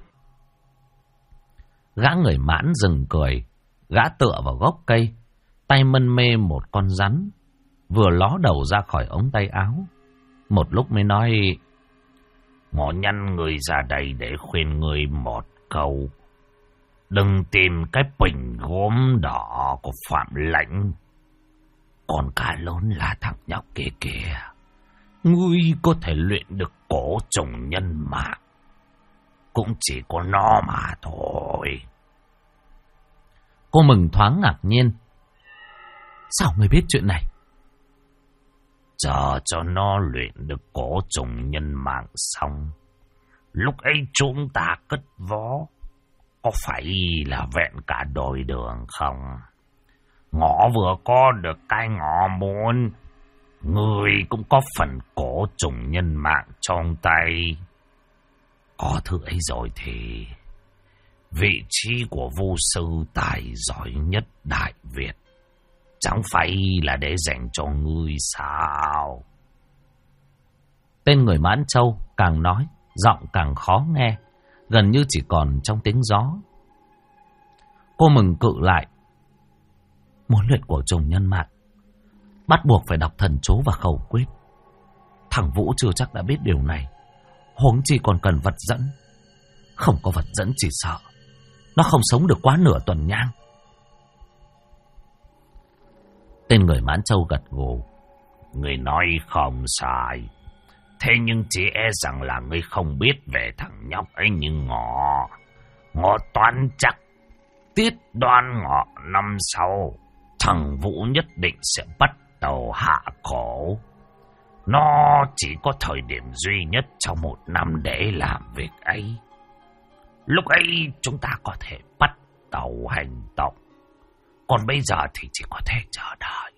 Gã người Mãn dừng cười. Gã tựa vào gốc cây, tay mân mê một con rắn, vừa ló đầu ra khỏi ống tay áo. Một lúc mới nói: Ngõ nhăn người ra đây để khuyên người một câu. Đừng tìm cái bình gốm đỏ của Phạm Lãnh. Còn cá lớn là thằng nhóc kia kìa. Ngươi có thể luyện được cổ trùng nhân mạng, cũng chỉ có nó mà thôi. Cô Mừng thoáng ngạc nhiên. Sao người biết chuyện này? Chờ cho nó luyện được cổ trùng nhân mạng xong, lúc ấy chúng ta cất vó, có phải là vẹn cả đôi đường không? Ngõ vừa có được cái ngõ muốn, người cũng có phần cổ trùng nhân mạng trong tay. Có thứ ấy rồi thì vị trí của vô sư tài giỏi nhất Đại Việt chẳng phải là để dành cho ngươi sao? Tên người Mãn Châu càng nói, giọng càng khó nghe, gần như chỉ còn trong tiếng gió. Cô Mừng cự lại. Muốn luyện cổ trùng nhân mạng, bắt buộc phải đọc thần chú và khẩu quyết. Thằng Vũ chưa chắc đã biết điều này, huống chi còn cần vật dẫn. Không có vật dẫn chỉ sợ nó không sống được quá nửa tuần nhang. Tên người Mãn Châu gật gù. Người nói không sai. Thế nhưng chỉ e rằng là ngươi không biết về thằng nhóc ấy như Ngọ. Ngọ toán chắc tiết đoan Ngọ năm sau, thằng Vũ nhất định sẽ bắt đầu hạ cổ. Nó chỉ có thời điểm duy nhất trong một năm để làm việc ấy. Lúc ấy chúng ta có thể bắt đầu hành động. Còn bây giờ thì chỉ có thể chờ đợi.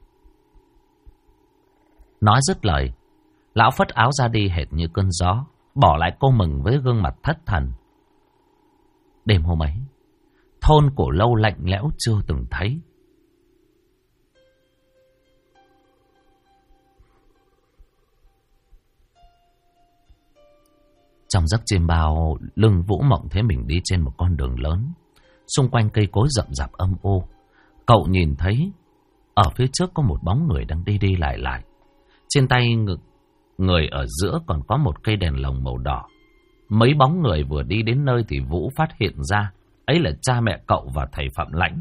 Nói dứt lời, lão phất áo ra đi hệt như cơn gió, bỏ lại cô Mừng với gương mặt thất thần. Đêm hôm ấy, thôn Cổ Lâu lạnh lẽo chưa từng thấy. Trong giấc chiêm bao, Lương Vũ mộng thấy mình đi trên một con đường lớn. Xung quanh cây cối rậm rạp âm u. Cậu nhìn thấy ở phía trước có một bóng người đang đi đi lại lại. Trên tay người ở giữa còn có một cây đèn lồng màu đỏ. Mấy bóng người vừa đi đến nơi thì Vũ phát hiện ra ấy là cha mẹ cậu và thầy Phạm Lãnh.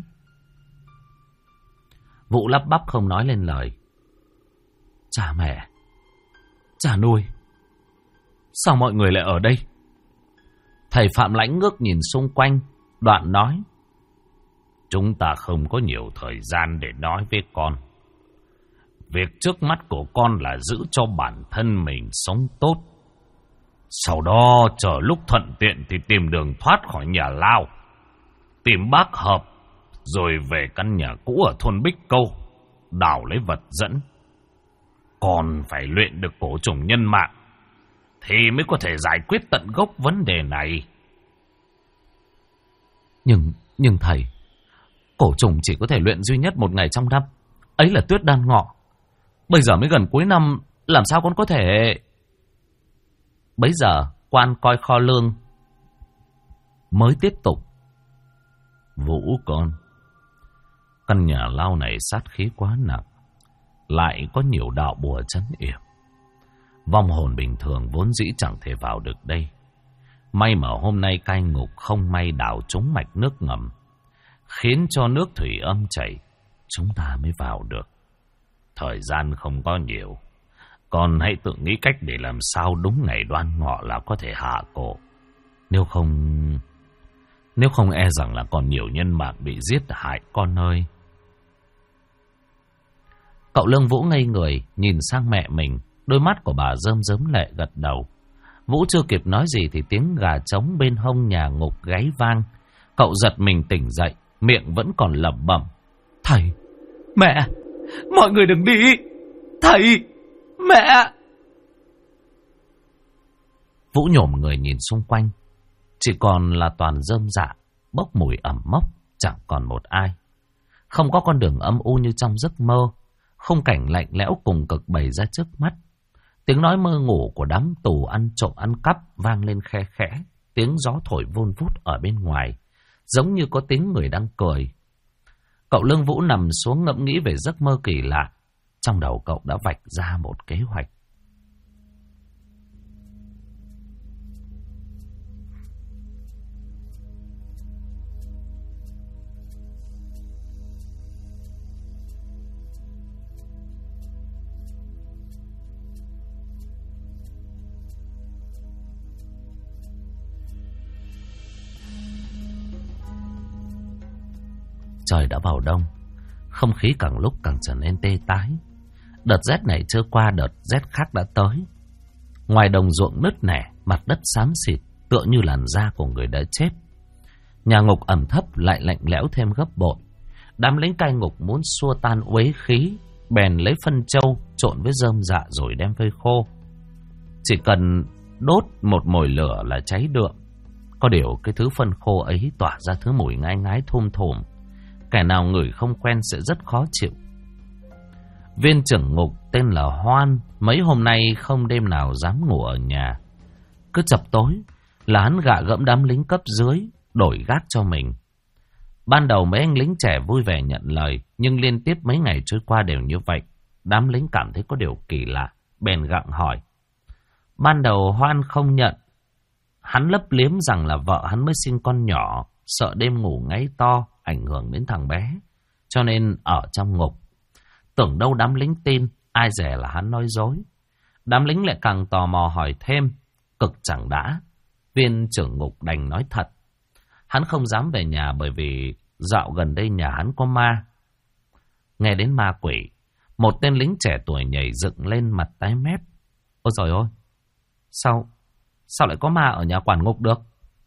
Vũ lắp bắp không nói lên lời. Cha mẹ, cha nuôi, sao mọi người lại ở đây? Thầy Phạm Lãnh ngước nhìn xung quanh, đoạn nói: Chúng ta không có nhiều thời gian để nói với con. Việc trước mắt của con là giữ cho bản thân mình sống tốt. Sau đó chờ lúc thuận tiện thì tìm đường thoát khỏi nhà lao, tìm bác Hợp, rồi về căn nhà cũ ở thôn Bích Câu, đào lấy vật dẫn. Còn phải luyện được cổ trùng nhân mạng thì mới có thể giải quyết tận gốc vấn đề này. Nhưng thầy, cổ trùng chỉ có thể luyện duy nhất một ngày trong năm, ấy là Tuyết Đan Ngọ. Bây giờ mới gần cuối năm, làm sao con có thể... Bấy giờ quan coi kho lương mới tiếp tục: Vũ con, căn nhà lao này sát khí quá nặng, lại có nhiều đạo bùa trấn yểm. Vong hồn bình thường vốn dĩ chẳng thể vào được đây. May mà hôm nay cai ngục không may đào trúng mạch nước ngầm, khiến cho nước thủy âm chảy, chúng ta mới vào được. Thời gian không có nhiều, con hãy tự nghĩ cách để làm sao đúng ngày Đoan Ngọ là có thể hạ cổ. Nếu không e rằng là còn nhiều nhân mạng bị giết hại con ơi. Cậu Lương Vũ ngây người, nhìn sang mẹ mình. Đôi mắt của bà rơm rớm lệ gật đầu. Vũ chưa kịp nói gì thì tiếng gà trống bên hông nhà Ngục gáy vang. Cậu giật mình tỉnh dậy, miệng vẫn còn lẩm bẩm: "Thầy, mẹ, mọi người đừng đi! Thầy, mẹ!" Vũ nhổm người nhìn xung quanh. Chỉ còn là toàn rơm rạ, bốc mùi ẩm mốc, chẳng còn một ai. Không có con đường âm u như trong giấc mơ. Khung cảnh lạnh lẽo cùng cực bày ra trước mắt. Tiếng nói mơ ngủ của đám tù ăn trộm ăn cắp vang lên khe khẽ. Tiếng gió thổi vun vút ở bên ngoài, giống như có tiếng người đang cười. Cậu Lương Vũ nằm xuống ngẫm nghĩ về giấc mơ kỳ lạ. Trong đầu cậu đã vạch ra một kế hoạch. Trời đã vào đông, không khí càng lúc càng trở nên tê tái. Đợt rét này chưa qua, đợt rét khác đã tới. Ngoài đồng ruộng nứt nẻ, mặt đất xám xịt, tựa như làn da của người đã chết. Nhà Ngục ẩm thấp lại lạnh lẽo thêm gấp bội. Đám lính cai ngục muốn xua tan uế khí, bèn lấy phân trâu trộn với rơm rạ rồi đem phơi khô. Chỉ cần đốt một mồi lửa là cháy được. Có điều cái thứ phân khô ấy tỏa ra thứ mùi ngai ngái thum thủm. Kẻ nào ngửi không quen sẽ rất khó chịu. Viên trưởng Ngục tên là Hoan mấy hôm nay không đêm nào dám ngủ ở nhà. Cứ chập tối là hắn gạ gẫm đám lính cấp dưới đổi gác cho mình. Ban đầu mấy anh lính trẻ vui vẻ nhận lời, nhưng liên tiếp mấy ngày trôi qua đều như vậy. Đám lính cảm thấy có điều kỳ lạ, bèn gặng hỏi. Ban đầu Hoan không nhận. Hắn lấp liếm rằng là vợ hắn mới sinh con nhỏ, sợ đêm ngủ ngáy to ảnh hưởng đến thằng bé, cho nên ở trong ngục. Tưởng đâu đám lính tin, ai dè là hắn nói dối. Đám lính lại càng tò mò hỏi thêm, cực chẳng đã. Viên trưởng Ngục đành nói thật. Hắn không dám về nhà bởi vì dạo gần đây nhà hắn có ma. Nghe đến ma quỷ, một tên lính trẻ tuổi nhảy dựng lên, mặt tái mét. Ôi trời ơi, sao lại có ma ở nhà quản ngục được?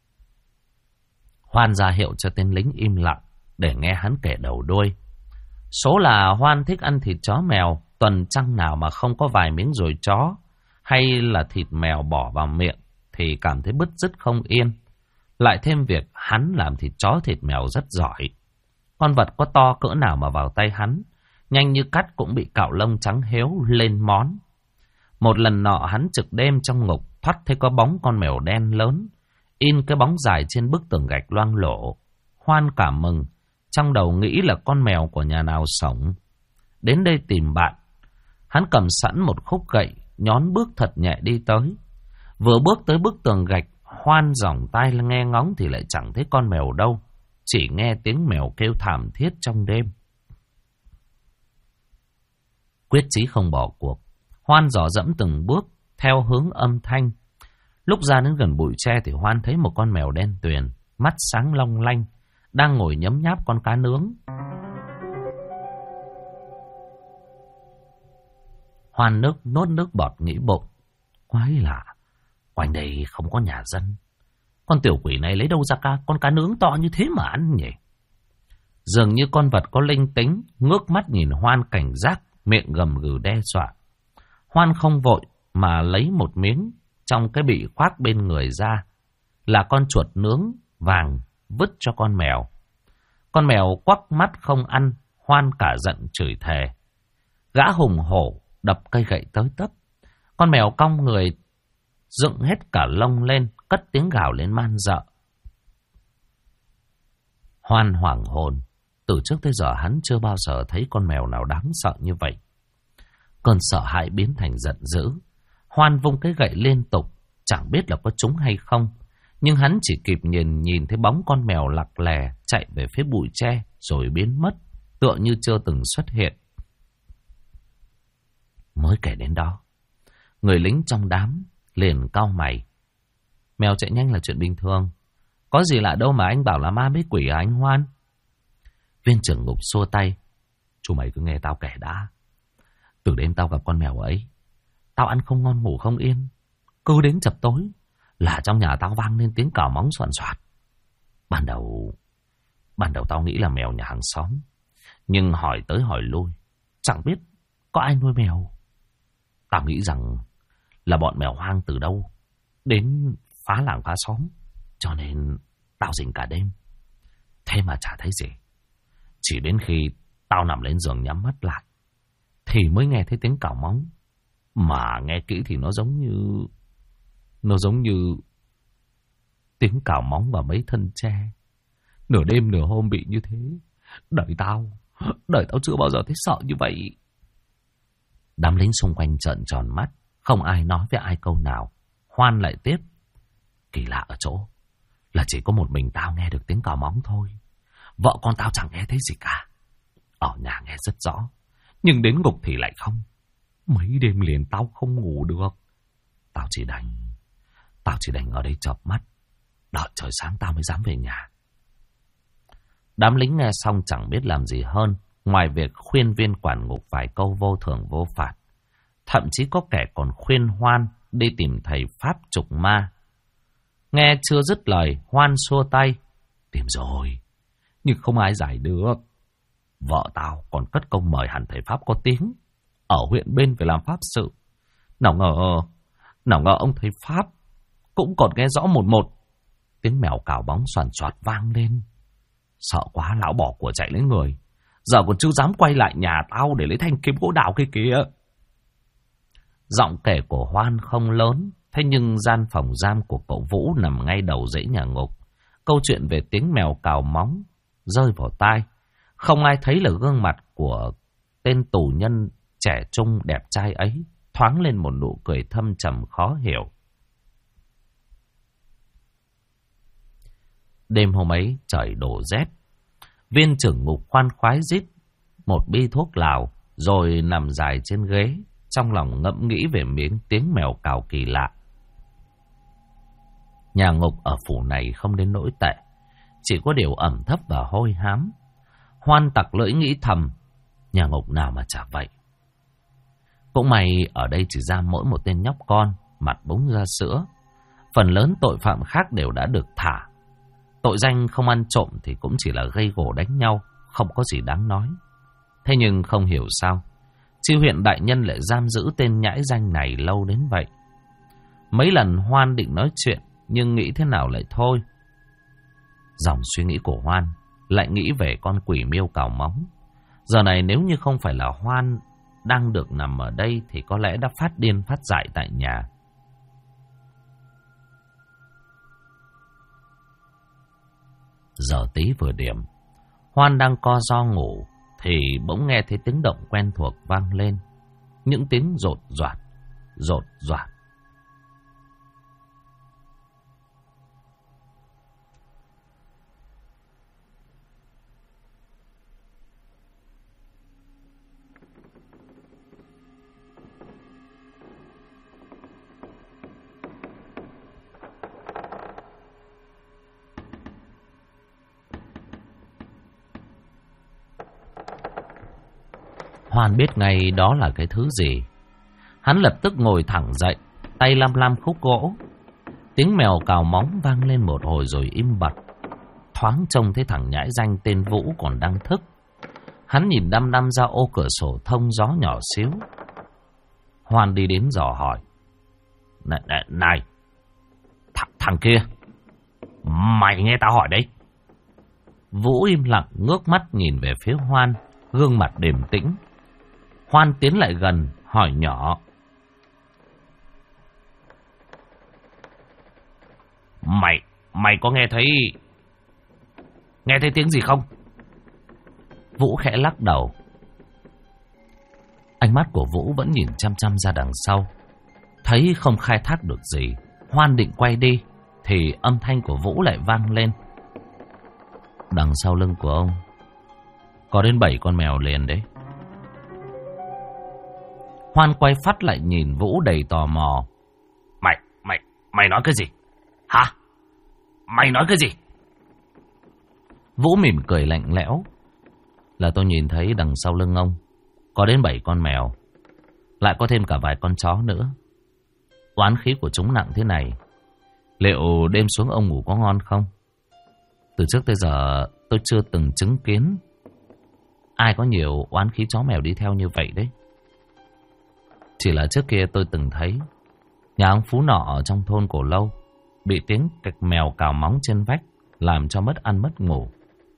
Hoan ra hiệu cho tên lính im lặng để nghe hắn kể đầu đuôi. Số là Hoan thích ăn thịt chó mèo, tuần trăng nào mà không có vài miếng dồi chó hay là thịt mèo bỏ vào miệng thì cảm thấy bứt rứt không yên. Lại thêm việc hắn làm thịt chó thịt mèo rất giỏi. Con vật có to cỡ nào mà vào tay hắn, nhanh như cắt cũng bị cạo lông trắng héo lên món. Một lần nọ hắn trực đêm trong ngục, thoắt thấy có bóng con mèo đen lớn, in cái bóng dài trên bức tường gạch loang lổ. Hoan cảm mừng, trong đầu nghĩ là con mèo của nhà nào sống. Đến đây tìm bạn, hắn cầm sẵn một khúc gậy, nhón bước thật nhẹ đi tới. Vừa bước tới bức tường gạch, Hoan giỏng tai nghe ngóng thì lại chẳng thấy con mèo đâu, chỉ nghe tiếng mèo kêu thảm thiết trong đêm. Quyết chí không bỏ cuộc, Hoan dò dẫm từng bước theo hướng âm thanh. Lúc ra đến gần bụi tre thì Hoan thấy một con mèo đen tuyền, mắt sáng long lanh, đang ngồi nhấm nháp con cá nướng. Hoan nốt nước bọt nghĩ bụng, quái lạ, quanh đây không có nhà dân. Con tiểu quỷ này lấy đâu ra con cá nướng to như thế mà ăn nhỉ? Dường như con vật có linh tính, ngước mắt nhìn Hoan cảnh giác, miệng gầm gừ đe dọa. Hoan không vội mà lấy một miếng trong cái bị khoác bên người ra, là con chuột nướng vàng, vứt cho con mèo. Con mèo quắc mắt không ăn, Hoan cả giận chửi thề. Gã hùng hổ đập cây gậy tới tấp. Con mèo cong người, dựng hết cả lông lên, cất tiếng gào lên man dợ. Hoan hoảng hồn, từ trước tới giờ hắn chưa bao giờ thấy con mèo nào đáng sợ như vậy. Cơn sợ hãi biến thành giận dữ. Hoan vung cái gậy liên tục, chẳng biết là có trúng hay không, nhưng hắn chỉ kịp nhìn thấy bóng con mèo lặc lè chạy về phía bụi tre rồi biến mất, tựa như chưa từng xuất hiện. Mới kể đến đó, người lính trong đám liền cau mày. Mèo chạy nhanh là chuyện bình thường, có gì lạ đâu mà anh bảo là ma mấy quỷ à anh Hoan? Viên trưởng Ngục xua tay. Chú mày cứ nghe tao kể đã. Từ đêm tao gặp con mèo ấy, tao ăn không ngon ngủ không yên. Cứ đến chập tối là trong nhà tao vang lên tiếng cào móng soàn soạt. Ban đầu tao nghĩ là mèo nhà hàng xóm, nhưng hỏi tới hỏi lui chẳng biết có ai nuôi mèo. Tao nghĩ rằng là bọn mèo hoang từ đâu đến phá làng phá xóm, cho nên tao rình cả đêm. Thế mà chả thấy gì. Chỉ đến khi tao nằm lên giường nhắm mắt lại thì mới nghe thấy tiếng cào móng. Mà nghe kỹ thì nó giống như tiếng cào móng và mấy thân tre. Nửa đêm nửa hôm bị như thế. Đời tao chưa bao giờ thấy sợ như vậy. Đám lính xung quanh trợn tròn mắt, không ai nói với ai câu nào. Hoan lại tiếp. Kỳ lạ ở chỗ là chỉ có một mình tao nghe được tiếng cào móng thôi. Vợ con tao chẳng nghe thấy gì cả. Ở nhà nghe rất rõ, nhưng đến ngục thì lại không. Mấy đêm liền tao không ngủ được. Tao chỉ đành ở đây chợp mắt, đợi trời sáng tao mới dám về nhà. Đám lính nghe xong chẳng biết làm gì hơn, ngoài việc khuyên viên quản ngục vài câu vô thưởng vô phạt. Thậm chí có kẻ còn khuyên Hoan đi tìm thầy pháp trục ma. Nghe chưa dứt lời, Hoan xua tay. Tìm rồi, nhưng không ai giải được. Vợ tao còn cất công mời hẳn thầy pháp có tiếng ở huyện bên về làm pháp sự. Nào ngờ ông thầy pháp cũng còn nghe rõ một tiếng mèo cào bóng soàn soạt vang lên. Sợ quá lão bỏ của chạy lấy người. Giờ còn chưa dám quay lại nhà tao để lấy thanh kiếm gỗ đào kia kìa. Giọng kể của Hoan không lớn, thế nhưng gian phòng giam của cậu Vũ nằm ngay đầu dãy nhà ngục. Câu chuyện về tiếng mèo cào móng rơi vào tai. Không ai thấy là gương mặt của tên tù nhân trẻ trung đẹp trai ấy thoáng lên một nụ cười thâm trầm khó hiểu. Đêm hôm ấy trời đổ rét. Viên trưởng ngục khoan khoái rít một bi thuốc lào rồi nằm dài trên ghế, trong lòng ngẫm nghĩ về miếng tiếng mèo cào kỳ lạ. Nhà ngục ở phủ này không đến nỗi tệ, chỉ có điều ẩm thấp và hôi hám. Hoan tặc lưỡi nghĩ thầm, nhà ngục nào mà chả vậy. Cũng may ở đây chỉ giam mỗi một tên nhóc con, mặt búng ra sữa. Phần lớn tội phạm khác đều đã được thả. Tội danh không ăn trộm thì cũng chỉ là gây gổ đánh nhau, không có gì đáng nói. Thế nhưng không hiểu sao, chi huyện đại nhân lại giam giữ tên nhãi danh này lâu đến vậy. Mấy lần Hoan định nói chuyện, nhưng nghĩ thế nào lại thôi. Dòng suy nghĩ của Hoan lại nghĩ về con quỷ miêu cào móng. Giờ này nếu như không phải là Hoan đang được nằm ở đây thì có lẽ đã phát điên phát dại tại nhà. Giờ tí vừa điểm, Hoan đang co ro ngủ thì bỗng nghe thấy tiếng động quen thuộc vang lên. Những tiếng rột rạt, rột rạt. Hoan biết ngay đó là cái thứ gì. Hắn lập tức ngồi thẳng dậy, tay lăm lăm khúc gỗ. Tiếng mèo cào móng vang lên một hồi rồi im bặt. Thoáng trông thấy thằng nhãi danh tên Vũ còn đang thức. Hắn nhìn đăm đăm ra ô cửa sổ thông gió nhỏ xíu. Hoan đi đến dò hỏi. Này, thằng kia, mày nghe tao hỏi đấy. Vũ im lặng ngước mắt nhìn về phía Hoan, gương mặt điềm tĩnh. Hoan tiến lại gần, hỏi nhỏ. Mày có nghe thấy tiếng gì không? Vũ khẽ lắc đầu. Ánh mắt của Vũ vẫn nhìn chăm chăm ra đằng sau. Thấy không khai thác được gì, Hoan định quay đi thì âm thanh của Vũ lại vang lên. Đằng sau lưng của ông có đến 7 con mèo liền đấy. Hoan quay phát lại nhìn Vũ đầy tò mò. Mày nói cái gì? Hả? Mày nói cái gì? Vũ mỉm cười lạnh lẽo. Là tôi nhìn thấy đằng sau lưng ông có đến 7 con mèo. Lại có thêm cả vài con chó nữa. Oán khí của chúng nặng thế này, liệu đêm xuống ông ngủ có ngon không? Từ trước tới giờ tôi chưa từng chứng kiến ai có nhiều oán khí chó mèo đi theo như vậy đấy. Chỉ là trước kia tôi từng thấy nhà ông Phú nọ ở trong thôn Cổ Lâu bị tiếng kịch mèo cào móng trên vách làm cho mất ăn mất ngủ.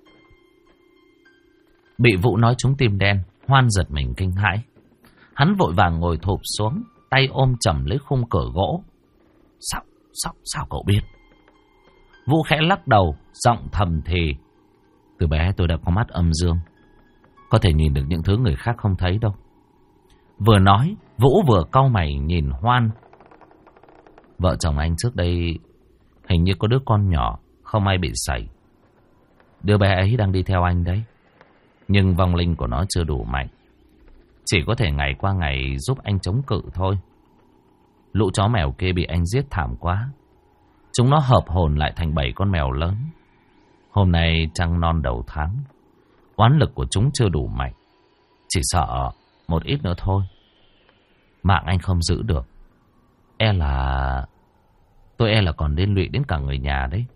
Bị Vũ nói trúng tim đen, Hoan giật mình kinh hãi. Hắn vội vàng ngồi thụp xuống, tay ôm chầm lấy khung cửa gỗ. Sao cậu biết? Vũ khẽ lắc đầu, giọng thầm thì: từ bé tôi đã có mắt âm dương, có thể nhìn được những thứ người khác không thấy đâu. Vừa nói, Vũ vừa cau mày nhìn Hoan. Vợ chồng anh trước đây hình như có đứa con nhỏ, không ai bị sảy. Đứa bé ấy đang đi theo anh đấy, nhưng vong linh của nó chưa đủ mạnh, chỉ có thể ngày qua ngày giúp anh chống cự thôi. Lũ chó mèo kia bị anh giết thảm quá, chúng nó hợp hồn lại thành 7 con mèo lớn. Hôm nay trăng non đầu tháng, oán lực của chúng chưa đủ mạnh, chỉ sợ một ít nữa thôi mạng anh không giữ được. Tôi e là còn liên lụy đến cả người nhà đấy.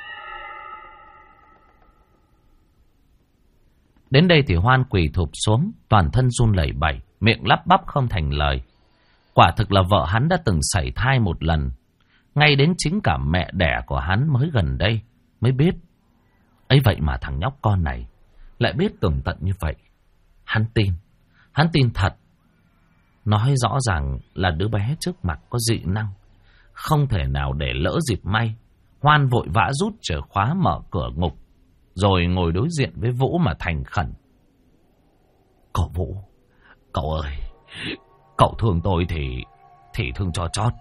Đến đây thì Hoan quỳ thụp xuống, toàn thân run lẩy bẩy, miệng lắp bắp không thành lời. Quả thực là vợ hắn đã từng sảy thai một lần, ngay đến chính cả mẹ đẻ của hắn mới gần đây mới biết. Ấy vậy mà thằng nhóc con này lại biết tường tận như vậy. Hắn tin thật. Nói rõ ràng là đứa bé trước mặt có dị năng, không thể nào để lỡ dịp may. Hoan vội vã rút chìa khóa mở cửa ngục, rồi ngồi đối diện với Vũ mà thành khẩn. Cậu Vũ, cậu ơi, cậu thương tôi thì thương cho chót.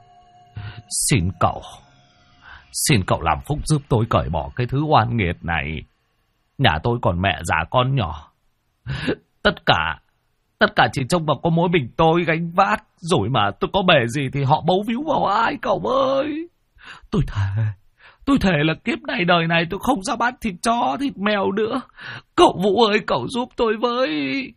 Xin cậu làm phúc giúp tôi cởi bỏ cái thứ oan nghiệt này. Nhà tôi còn mẹ già con nhỏ, tất cả chỉ trông vào có mỗi mình tôi gánh vác, rồi mà tôi có bể gì thì họ bấu víu vào ai cậu ơi. Tôi thề là kiếp này đời này tôi không ra bán thịt chó thịt mèo nữa. Cậu Vũ ơi, cậu giúp tôi với.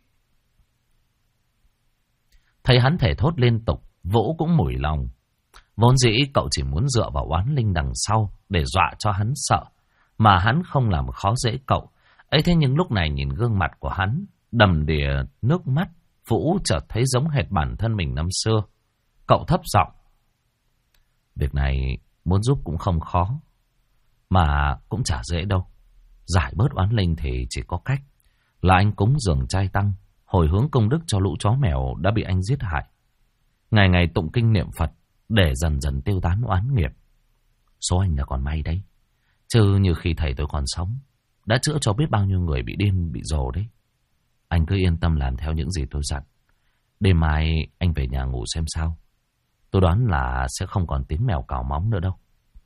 Thấy hắn thể thốt liên tục, Vũ cũng mủi lòng. Vốn dĩ cậu chỉ muốn dựa vào oán linh đằng sau để dọa cho hắn sợ, mà hắn không làm khó dễ cậu. Ấy thế nhưng lúc này nhìn gương mặt của hắn đầm đìa nước mắt, Vũ chợt thấy giống hệt bản thân mình năm xưa. Cậu thấp giọng: việc này muốn giúp cũng không khó, mà cũng chả dễ đâu. Giải bớt oán linh thì chỉ có cách là anh cúng dường trai tăng, hồi hướng công đức cho lũ chó mèo đã bị anh giết hại. Ngày ngày tụng kinh niệm Phật để dần dần tiêu tán oán nghiệp. Số anh là còn may đấy, chứ như khi thầy tôi còn sống đã chữa cho biết bao nhiêu người bị điên bị rồ đấy. Anh cứ yên tâm làm theo những gì tôi dặn. Đêm mai anh về nhà ngủ xem sao. Tôi đoán là sẽ không còn tiếng mèo cào móng nữa đâu.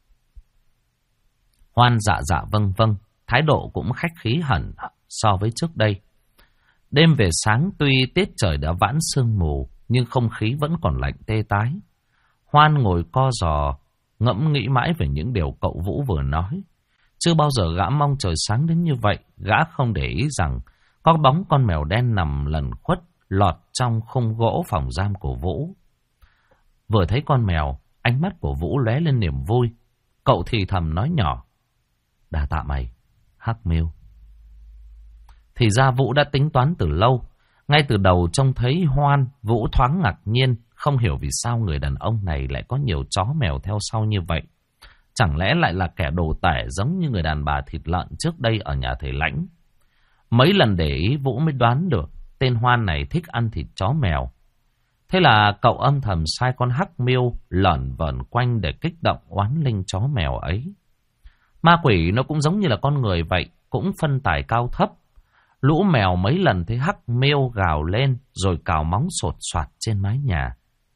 Hoan dạ vâng, thái độ cũng khách khí hẳn so với trước đây. Đêm về sáng tuy tiết trời đã vãn sương mù, nhưng không khí vẫn còn lạnh tê tái. Hoan ngồi co giò, ngẫm nghĩ mãi về những điều cậu Vũ vừa nói. Chưa bao giờ gã mong trời sáng đến như vậy. Gã không để ý rằng có bóng con mèo đen nằm lẩn khuất lọt trong khung gỗ phòng giam của Vũ. Vừa thấy con mèo, ánh mắt của Vũ lóe lên niềm vui. Cậu thì thầm nói nhỏ: đa tạ mày, Hắc Miêu. Thì ra Vũ đã tính toán từ lâu. Ngay từ đầu trông thấy Hoan, Vũ thoáng ngạc nhiên, không hiểu vì sao người đàn ông này lại có nhiều chó mèo theo sau như vậy. Chẳng lẽ lại là kẻ đồ tể giống như người đàn bà thịt lợn trước đây ở nhà thầy Lãnh. Mấy lần để ý Vũ mới đoán được tên Hoan này thích ăn thịt chó mèo. Thế là cậu âm thầm sai con Hắc Miêu lởn vởn quanh để kích động oán linh chó mèo ấy. Ma quỷ nó cũng giống như là con người vậy, cũng phân tài cao thấp. Lũ mèo mấy lần thấy Hắc Miêu gào lên rồi cào móng sột soạt trên mái nhà.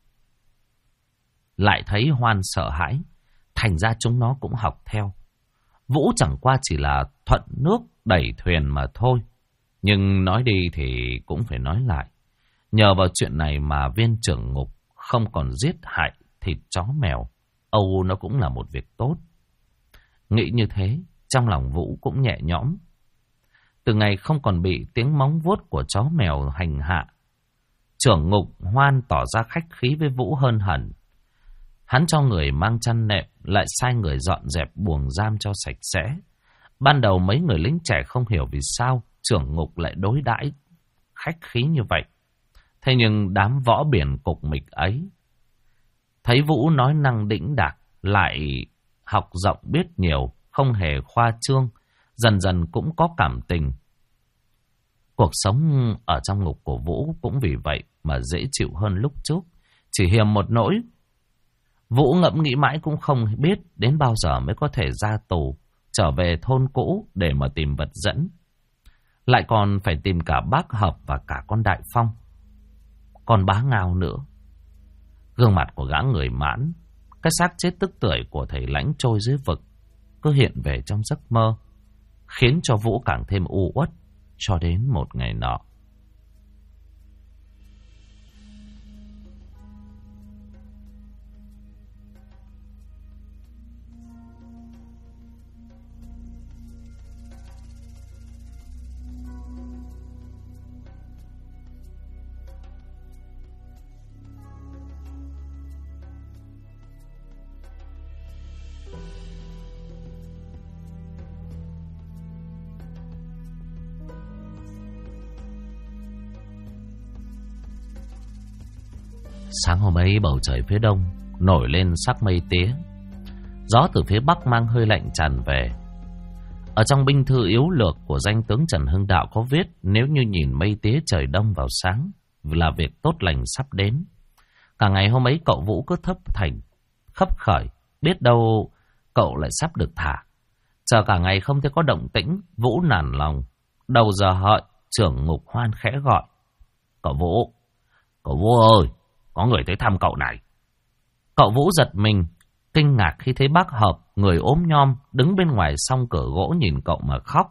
Lại thấy Hoan sợ hãi, thành ra chúng nó cũng học theo. Vũ chẳng qua chỉ là thuận nước đẩy thuyền mà thôi. Nhưng nói đi thì cũng phải nói lại. Nhờ vào chuyện này mà viên trưởng ngục không còn giết hại thịt chó mèo, Âu nó cũng là một việc tốt. Nghĩ như thế, trong lòng Vũ cũng nhẹ nhõm. Từ ngày không còn bị tiếng móng vuốt của chó mèo hành hạ, Trưởng ngục Hoan tỏ ra khách khí với Vũ hơn hẳn. Hắn cho người mang chăn nệm, lại sai người dọn dẹp buồng giam cho sạch sẽ. Ban đầu mấy người lính trẻ không hiểu vì sao trưởng ngục lại đối đãi khách khí như vậy. Thế nhưng đám võ biển cục mịch ấy thấy Vũ nói năng đĩnh đạc, lại học rộng biết nhiều, không hề khoa trương, dần dần cũng có cảm tình. Cuộc sống ở trong ngục của Vũ cũng vì vậy mà dễ chịu hơn lúc trước. Chỉ hiềm một nỗi, Vũ ngẫm nghĩ mãi cũng không biết đến bao giờ mới có thể ra tù, trở về thôn cũ để mà tìm vật dẫn. Lại còn phải tìm cả bác Hợp và cả con Đại Phong, còn bá Ngao nữa. Gương mặt của gã người Mãn, cái xác chết tức tưởi của thầy Lãnh trôi dưới vực, cứ hiện về trong giấc mơ, khiến cho Vũ càng thêm u uất. Cho đến một ngày nọ, sáng hôm ấy bầu trời phía đông nổi lên sắc mây tía. Gió từ phía bắc mang hơi lạnh tràn về. Ở trong binh thư yếu lược của danh tướng Trần Hưng Đạo có viết, nếu như nhìn mây tía trời đông vào sáng là việc tốt lành sắp đến. Cả ngày hôm ấy cậu Vũ cứ khấp khởi, biết đâu cậu lại sắp được thả. Chờ cả ngày không thấy có động tĩnh, Vũ nản lòng. Đầu giờ hợi, trưởng ngục Hoan khẽ gọi: Cậu Vũ ơi, có người tới thăm cậu này. Cậu Vũ giật mình, kinh ngạc khi thấy bác Hợp, người ốm nhom, đứng bên ngoài song cửa gỗ nhìn cậu mà khóc.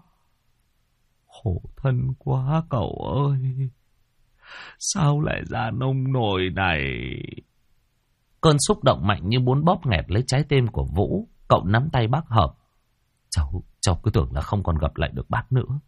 Khổ thân quá cậu ơi, sao lại ra nông nổi này? Cơn xúc động mạnh như muốn bóp nghẹt lấy trái tim của Vũ. Cậu nắm tay bác Hợp. Cháu cứ tưởng là không còn gặp lại được bác nữa.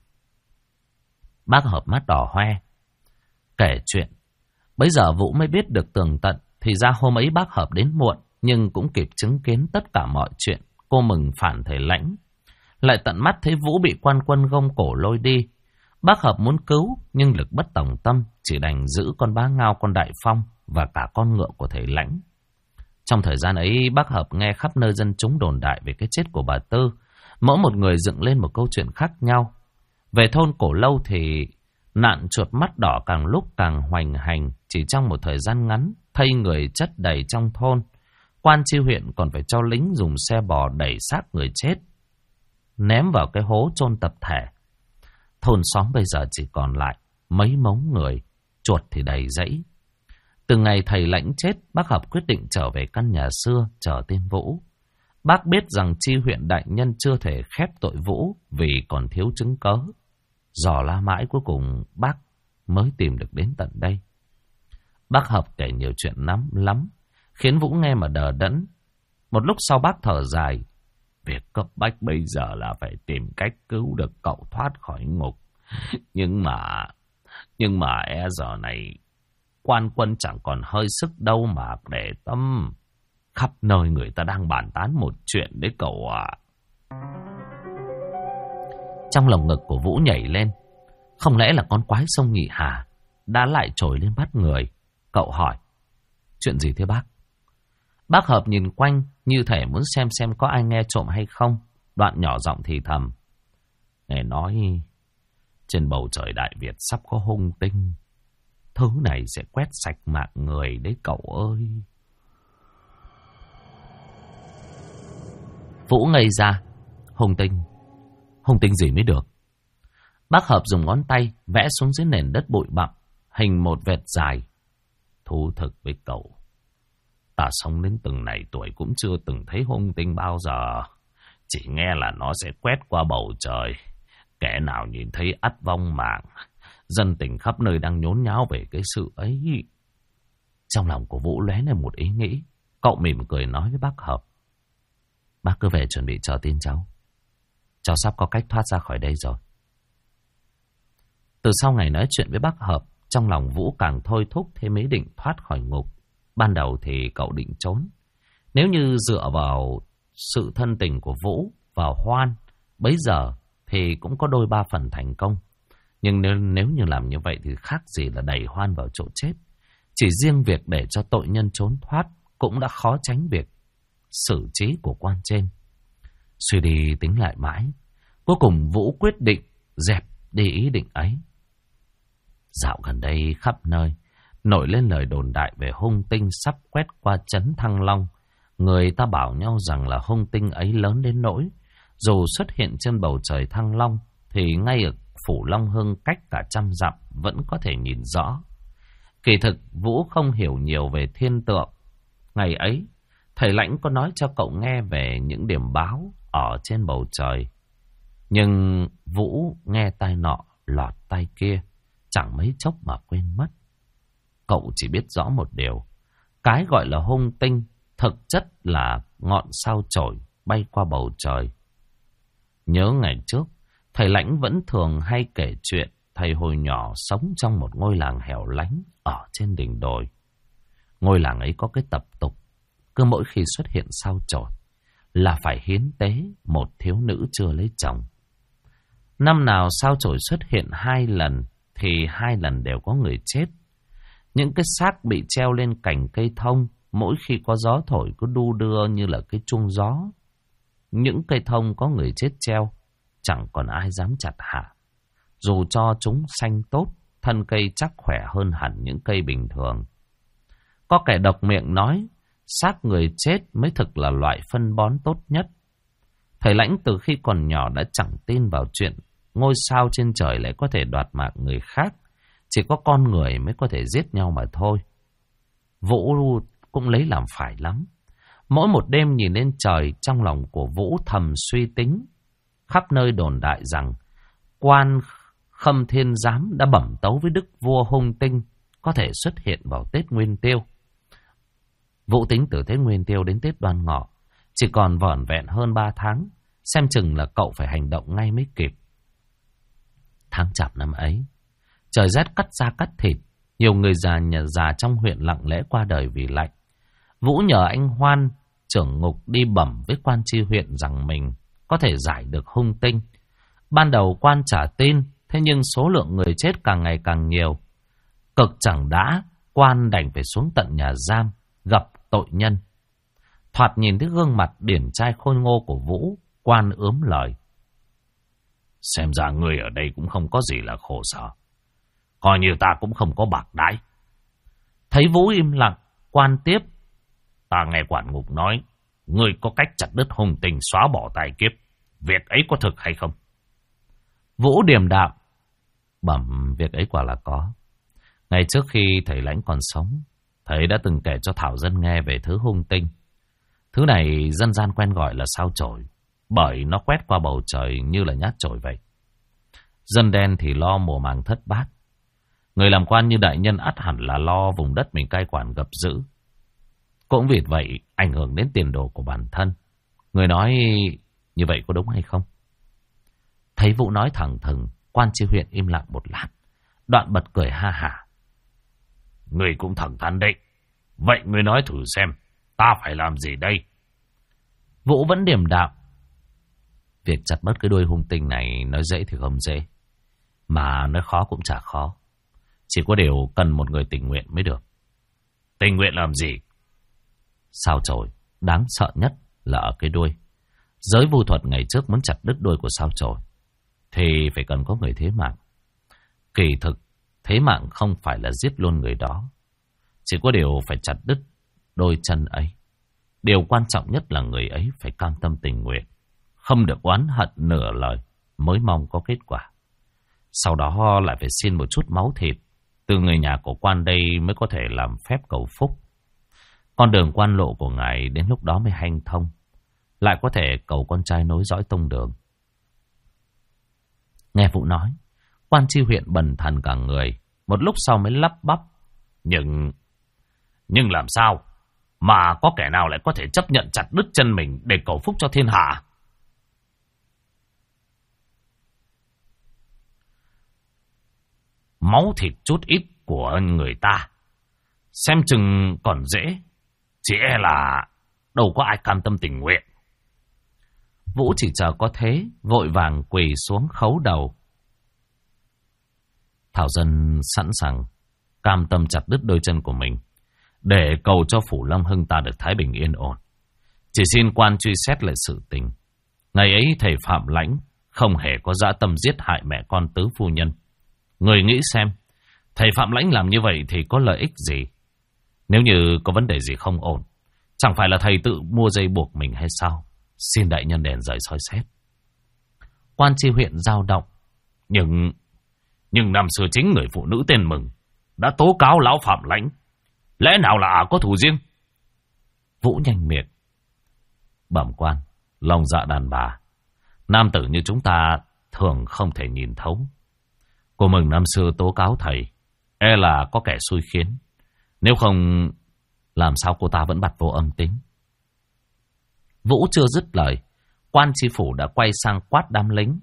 Bác Hợp mắt đỏ hoe, kể chuyện. Bây giờ Vũ mới biết được tường tận. Thì ra hôm ấy bác Hợp đến muộn, nhưng cũng kịp chứng kiến tất cả mọi chuyện. Cô mừng phản thầy Lãnh, lại tận mắt thấy Vũ bị quan quân gông cổ lôi đi. Bác Hợp muốn cứu, nhưng lực bất tòng tâm, chỉ đành giữ con bá Ngao, con Đại Phong và cả con ngựa của thầy Lãnh. Trong thời gian ấy, bác Hợp nghe khắp nơi dân chúng đồn đại về cái chết của bà Tư. Mỗi một người dựng lên một câu chuyện khác nhau. Về thôn Cổ Lâu thì nạn chuột mắt đỏ càng lúc càng hoành hành. Chỉ trong một thời gian ngắn, thây người chất đầy trong thôn. Quan chi huyện còn phải cho lính dùng xe bò đẩy xác người chết, ném vào cái hố chôn tập thể. Thôn xóm bây giờ chỉ còn lại mấy mống người, chuột thì đầy dãy. Từ ngày thầy Lãnh chết, bác Hợp quyết định trở về căn nhà xưa chờ tên Vũ. Bác biết rằng chi huyện đại nhân chưa thể khép tội Vũ vì còn thiếu chứng cớ. Dò la mãi cuối cùng bác mới tìm được đến tận đây. Bác Hợp kể nhiều chuyện lắm, khiến Vũ nghe mà đờ đẫn. Một lúc sau bác thở dài: việc cấp bách bây giờ là phải tìm cách cứu được cậu thoát khỏi ngục. Nhưng mà giờ này quan quân chẳng còn hơi sức đâu mà để tâm. Khắp nơi người ta đang bàn tán một chuyện đấy cậu ạ. Trong lồng ngực của Vũ nhảy lên. Không lẽ là con quái sông Nhị Hà đã lại trồi lên bắt người? Cậu hỏi: chuyện gì thế bác? Bác Hợp nhìn quanh như thể muốn xem có ai nghe trộm hay không. Đoạn nhỏ giọng thì thầm: nghe nói trên bầu trời Đại Việt sắp có hung tinh. Thứ này sẽ quét sạch mạng người đấy cậu ơi. Vũ ngây ra. Hung tinh gì mới được? Bác Hợp dùng ngón tay vẽ xuống dưới nền đất bụi bặm hình một vệt dài. Thú thực với cậu, ta sống đến từng này tuổi cũng chưa từng thấy hung tinh bao giờ. Chỉ nghe là nó sẽ quét qua bầu trời, kẻ nào nhìn thấy ắt vong mạng. Dân tình khắp nơi đang nhốn nháo về cái sự ấy. Trong lòng của Vũ lóe lên một ý nghĩ. Cậu mỉm cười nói với bác Hợp: bác cứ về chuẩn bị chờ tin cháu. Cháu sắp có cách thoát ra khỏi đây rồi. Từ sau ngày nói chuyện với bác Hợp, trong lòng Vũ càng thôi thúc thêm ý định thoát khỏi ngục. Ban đầu thì cậu định trốn. Nếu như dựa vào sự thân tình của Vũ và Hoan, bấy giờ thì cũng có đôi ba phần thành công. Nhưng nếu như làm như vậy thì khác gì là đẩy Hoan vào chỗ chết. Chỉ riêng việc để cho tội nhân trốn thoát cũng đã khó tránh việc xử trí của quan trên. Suy đi tính lại mãi, cuối cùng Vũ quyết định dẹp đi ý định ấy. Dạo gần đây khắp nơi nổi lên lời đồn đại về hung tinh sắp quét qua trấn Thăng Long. Người ta bảo nhau rằng là hung tinh ấy lớn đến nỗi dù xuất hiện trên bầu trời Thăng Long thì ngay ở phủ Long Hưng cách cả 100 dặm vẫn có thể nhìn rõ. Kỳ thực Vũ không hiểu nhiều về thiên tượng. Ngày ấy thầy Lãnh có nói cho cậu nghe về những điểm báo ở trên bầu trời. Nhưng Vũ nghe tai nọ lọt tai kia, chẳng mấy chốc mà quên mất. Cậu chỉ biết rõ một điều, cái gọi là hung tinh thực chất là ngọn sao chổi bay qua bầu trời. Nhớ ngày trước, thầy Lãnh vẫn thường hay kể chuyện thầy hồi nhỏ sống trong một ngôi làng hẻo lánh ở trên đỉnh đồi. Ngôi làng ấy có cái tập tục, cứ mỗi khi xuất hiện sao chổi là phải hiến tế một thiếu nữ chưa lấy chồng. Năm nào sao chổi xuất hiện 2 lần thì 2 lần đều có người chết. Những cái xác bị treo lên cành cây thông, mỗi khi có gió thổi cứ đu đưa như là cái chuông gió. Những cây thông có người chết treo, chẳng còn ai dám chặt hạ. Dù cho chúng xanh tốt, thân cây chắc khỏe hơn hẳn những cây bình thường. Có kẻ độc miệng nói, xác người chết mới thực là loại phân bón tốt nhất. Thầy Lãnh từ khi còn nhỏ đã chẳng tin vào chuyện ngôi sao trên trời lại có thể đoạt mạng người khác. Chỉ có con người mới có thể giết nhau mà thôi. Vũ cũng lấy làm phải lắm. Mỗi một đêm nhìn lên trời, trong lòng của Vũ thầm suy tính. Khắp nơi đồn đại rằng quan Khâm Thiên Giám đã bẩm tấu với đức vua hung tinh có thể xuất hiện vào Tết Nguyên Tiêu. Vũ tính từ Tết Nguyên Tiêu đến Tết Đoan Ngọ chỉ còn vỏn vẹn hơn 3 tháng. Xem chừng là cậu phải hành động ngay mới kịp. Tháng Chạp năm ấy, trời rét cắt da cắt thịt. Nhiều người già nhà già trong huyện lặng lẽ qua đời vì lạnh. Vũ nhờ anh Hoan, trưởng ngục, đi bẩm với quan tri huyện rằng mình có thể giải được hung tinh. Ban đầu quan trả tin, thế nhưng số lượng người chết càng ngày càng nhiều. Cực chẳng đã, quan đành phải xuống tận nhà giam, gặp tội nhân. Thoạt nhìn thấy gương mặt điển trai khôi ngô của Vũ, quan ướm lời. Xem ra người ở đây cũng không có gì là khổ sở. Coi như ta cũng không có bạc đãi. Thấy Vũ im lặng, quan tiếp. Ta nghe quản ngục nói, ngươi có cách chặt đứt hung tinh, xóa bỏ tai kiếp. Việc ấy có thực hay không? Vũ điềm đạm. Bẩm, việc ấy quả là có. Ngày trước khi thầy Lãnh còn sống, thầy đã từng kể cho Thảo dân nghe về thứ hung tinh. Thứ này dân gian quen gọi là sao chổi, bởi nó quét qua bầu trời như là nhát chổi vậy. Dân đen thì lo mùa màng thất bát. Người làm quan như đại nhân ắt hẳn là lo vùng đất mình cai quản gập giữ. Cũng vì vậy ảnh hưởng đến tiền đồ của bản thân. Người nói như vậy có đúng hay không? Thấy Vũ nói thẳng thừng, quan tri huyện im lặng một lát, đoạn bật cười ha hả. Người cũng thẳng thắn đấy. Vậy người nói thử xem, ta phải làm gì đây? Vũ vẫn điềm đạm. Việc chặt mất cái đuôi hung tinh này nói dễ thì không dễ, mà nói khó cũng chả khó. Chỉ có điều cần một người tình nguyện mới được. Tình nguyện làm gì? Sao chổi đáng sợ nhất là ở cái đuôi. Giới vu thuật ngày trước muốn chặt đứt đuôi của sao chổi thì phải cần có người thế mạng. Kỳ thực thế mạng không phải là giết luôn người đó, chỉ có điều phải chặt đứt đôi chân ấy. Điều quan trọng nhất là người ấy phải cam tâm tình nguyện, không được oán hận nửa lời mới mong có kết quả. Sau đó lại phải xin một chút máu thịt từ người nhà của quan đây mới có thể làm phép cầu phúc. Con đường quan lộ của ngài đến lúc đó mới hanh thông, lại có thể cầu con trai nối dõi tông đường. Nghe Vũ nói, quan tri huyện bần thần cả người, một lúc sau mới lắp bắp. Nhưng làm sao mà có kẻ nào lại có thể chấp nhận chặt đứt chân mình để cầu phúc cho thiên hạ? Máu thịt chút ít của người ta. Xem chừng còn dễ, chỉ e là đâu có ai cam tâm tình nguyện. Vũ chỉ chờ có thế, vội vàng quỳ xuống khấu đầu. Thảo Dân sẵn sàng cam tâm chặt đứt đôi chân của mình để cầu cho Phủ Long Hưng ta được thái bình yên ổn. Chỉ xin quan truy xét lại sự tình. Ngày ấy thầy Phạm Lãnh không hề có dã tâm giết hại mẹ con tứ phu nhân. Người nghĩ xem, thầy Phạm Lãnh làm như vậy thì có lợi ích gì? Nếu như có vấn đề gì không ổn, chẳng phải là thầy tự mua dây buộc mình hay sao? Xin đại nhân đền rời soi xét. Quan tri huyện dao động. Nhưng năm xưa chính người phụ nữ tên Mừng đã tố cáo lão Phạm Lãnh. Lẽ nào là có thù riêng? Vũ nhanh miệng. Bẩm quan, lòng dạ đàn bà, nam tử như chúng ta thường không thể nhìn thấu. Cô Mừng năm xưa tố cáo thầy, e là có kẻ xui khiến. Nếu không, làm sao cô ta vẫn bặt vô âm tính? Vũ chưa dứt lời, quan tri phủ đã quay sang quát đám lính.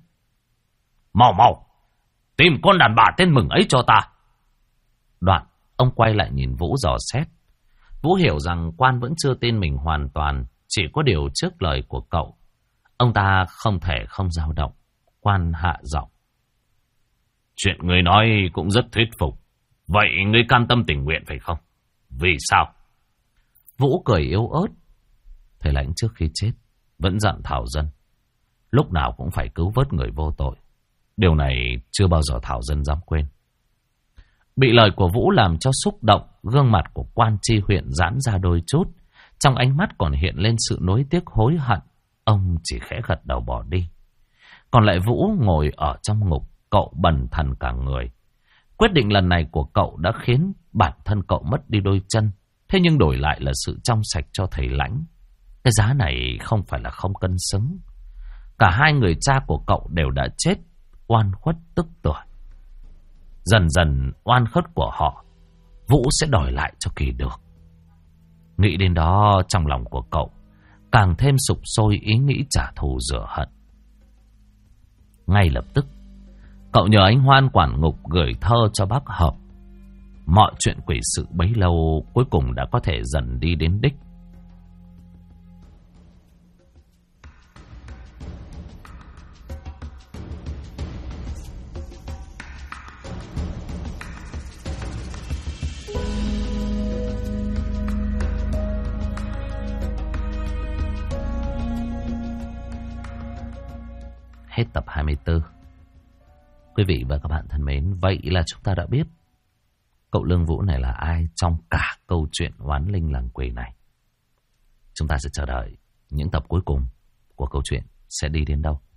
Mau, tìm con đàn bà tên Mừng ấy cho ta. Đoạn, ông quay lại nhìn Vũ dò xét. Vũ hiểu rằng quan vẫn chưa tin mình hoàn toàn, chỉ có điều trước lời của cậu, ông ta không thể không dao động. Quan hạ giọng. Chuyện người nói cũng rất thuyết phục. Vậy ngươi cam tâm tình nguyện phải không? Vì sao? Vũ cười yếu ớt. Thầy Lãnh trước khi chết vẫn dặn Thảo Dân lúc nào cũng phải cứu vớt người vô tội. Điều này chưa bao giờ Thảo Dân dám quên. Bị lời của Vũ làm cho xúc động, gương mặt của quan tri huyện giãn ra đôi chút. Trong ánh mắt còn hiện lên sự nối tiếc hối hận. Ông chỉ khẽ gật đầu bỏ đi. Còn lại Vũ ngồi ở trong ngục, cậu bần thần cả người. Quyết định lần này của cậu đã khiến bản thân cậu mất đi đôi chân. Thế nhưng đổi lại là sự trong sạch cho thầy Lãnh. Cái giá này không phải là không cân xứng. Cả hai người cha của cậu đều đã chết, oan khuất tức tuổi. Dần dần oan khuất của họ, Vũ sẽ đòi lại cho kỳ được. Nghĩ đến đó, trong lòng của cậu càng thêm sục sôi ý nghĩ trả thù rửa hận. Ngay lập tức, cậu nhờ anh Hoan quản ngục gửi thơ cho bác Hợp. Mọi chuyện quỷ sự bấy lâu cuối cùng đã có thể dần đi đến đích. Hết tập 24. Quý vị và các bạn thân mến, vậy là chúng ta đã biết cậu Lương Vũ này là ai trong cả câu chuyện oán linh làng quỷ này. Chúng ta sẽ chờ đợi những tập cuối cùng của câu chuyện sẽ đi đến đâu.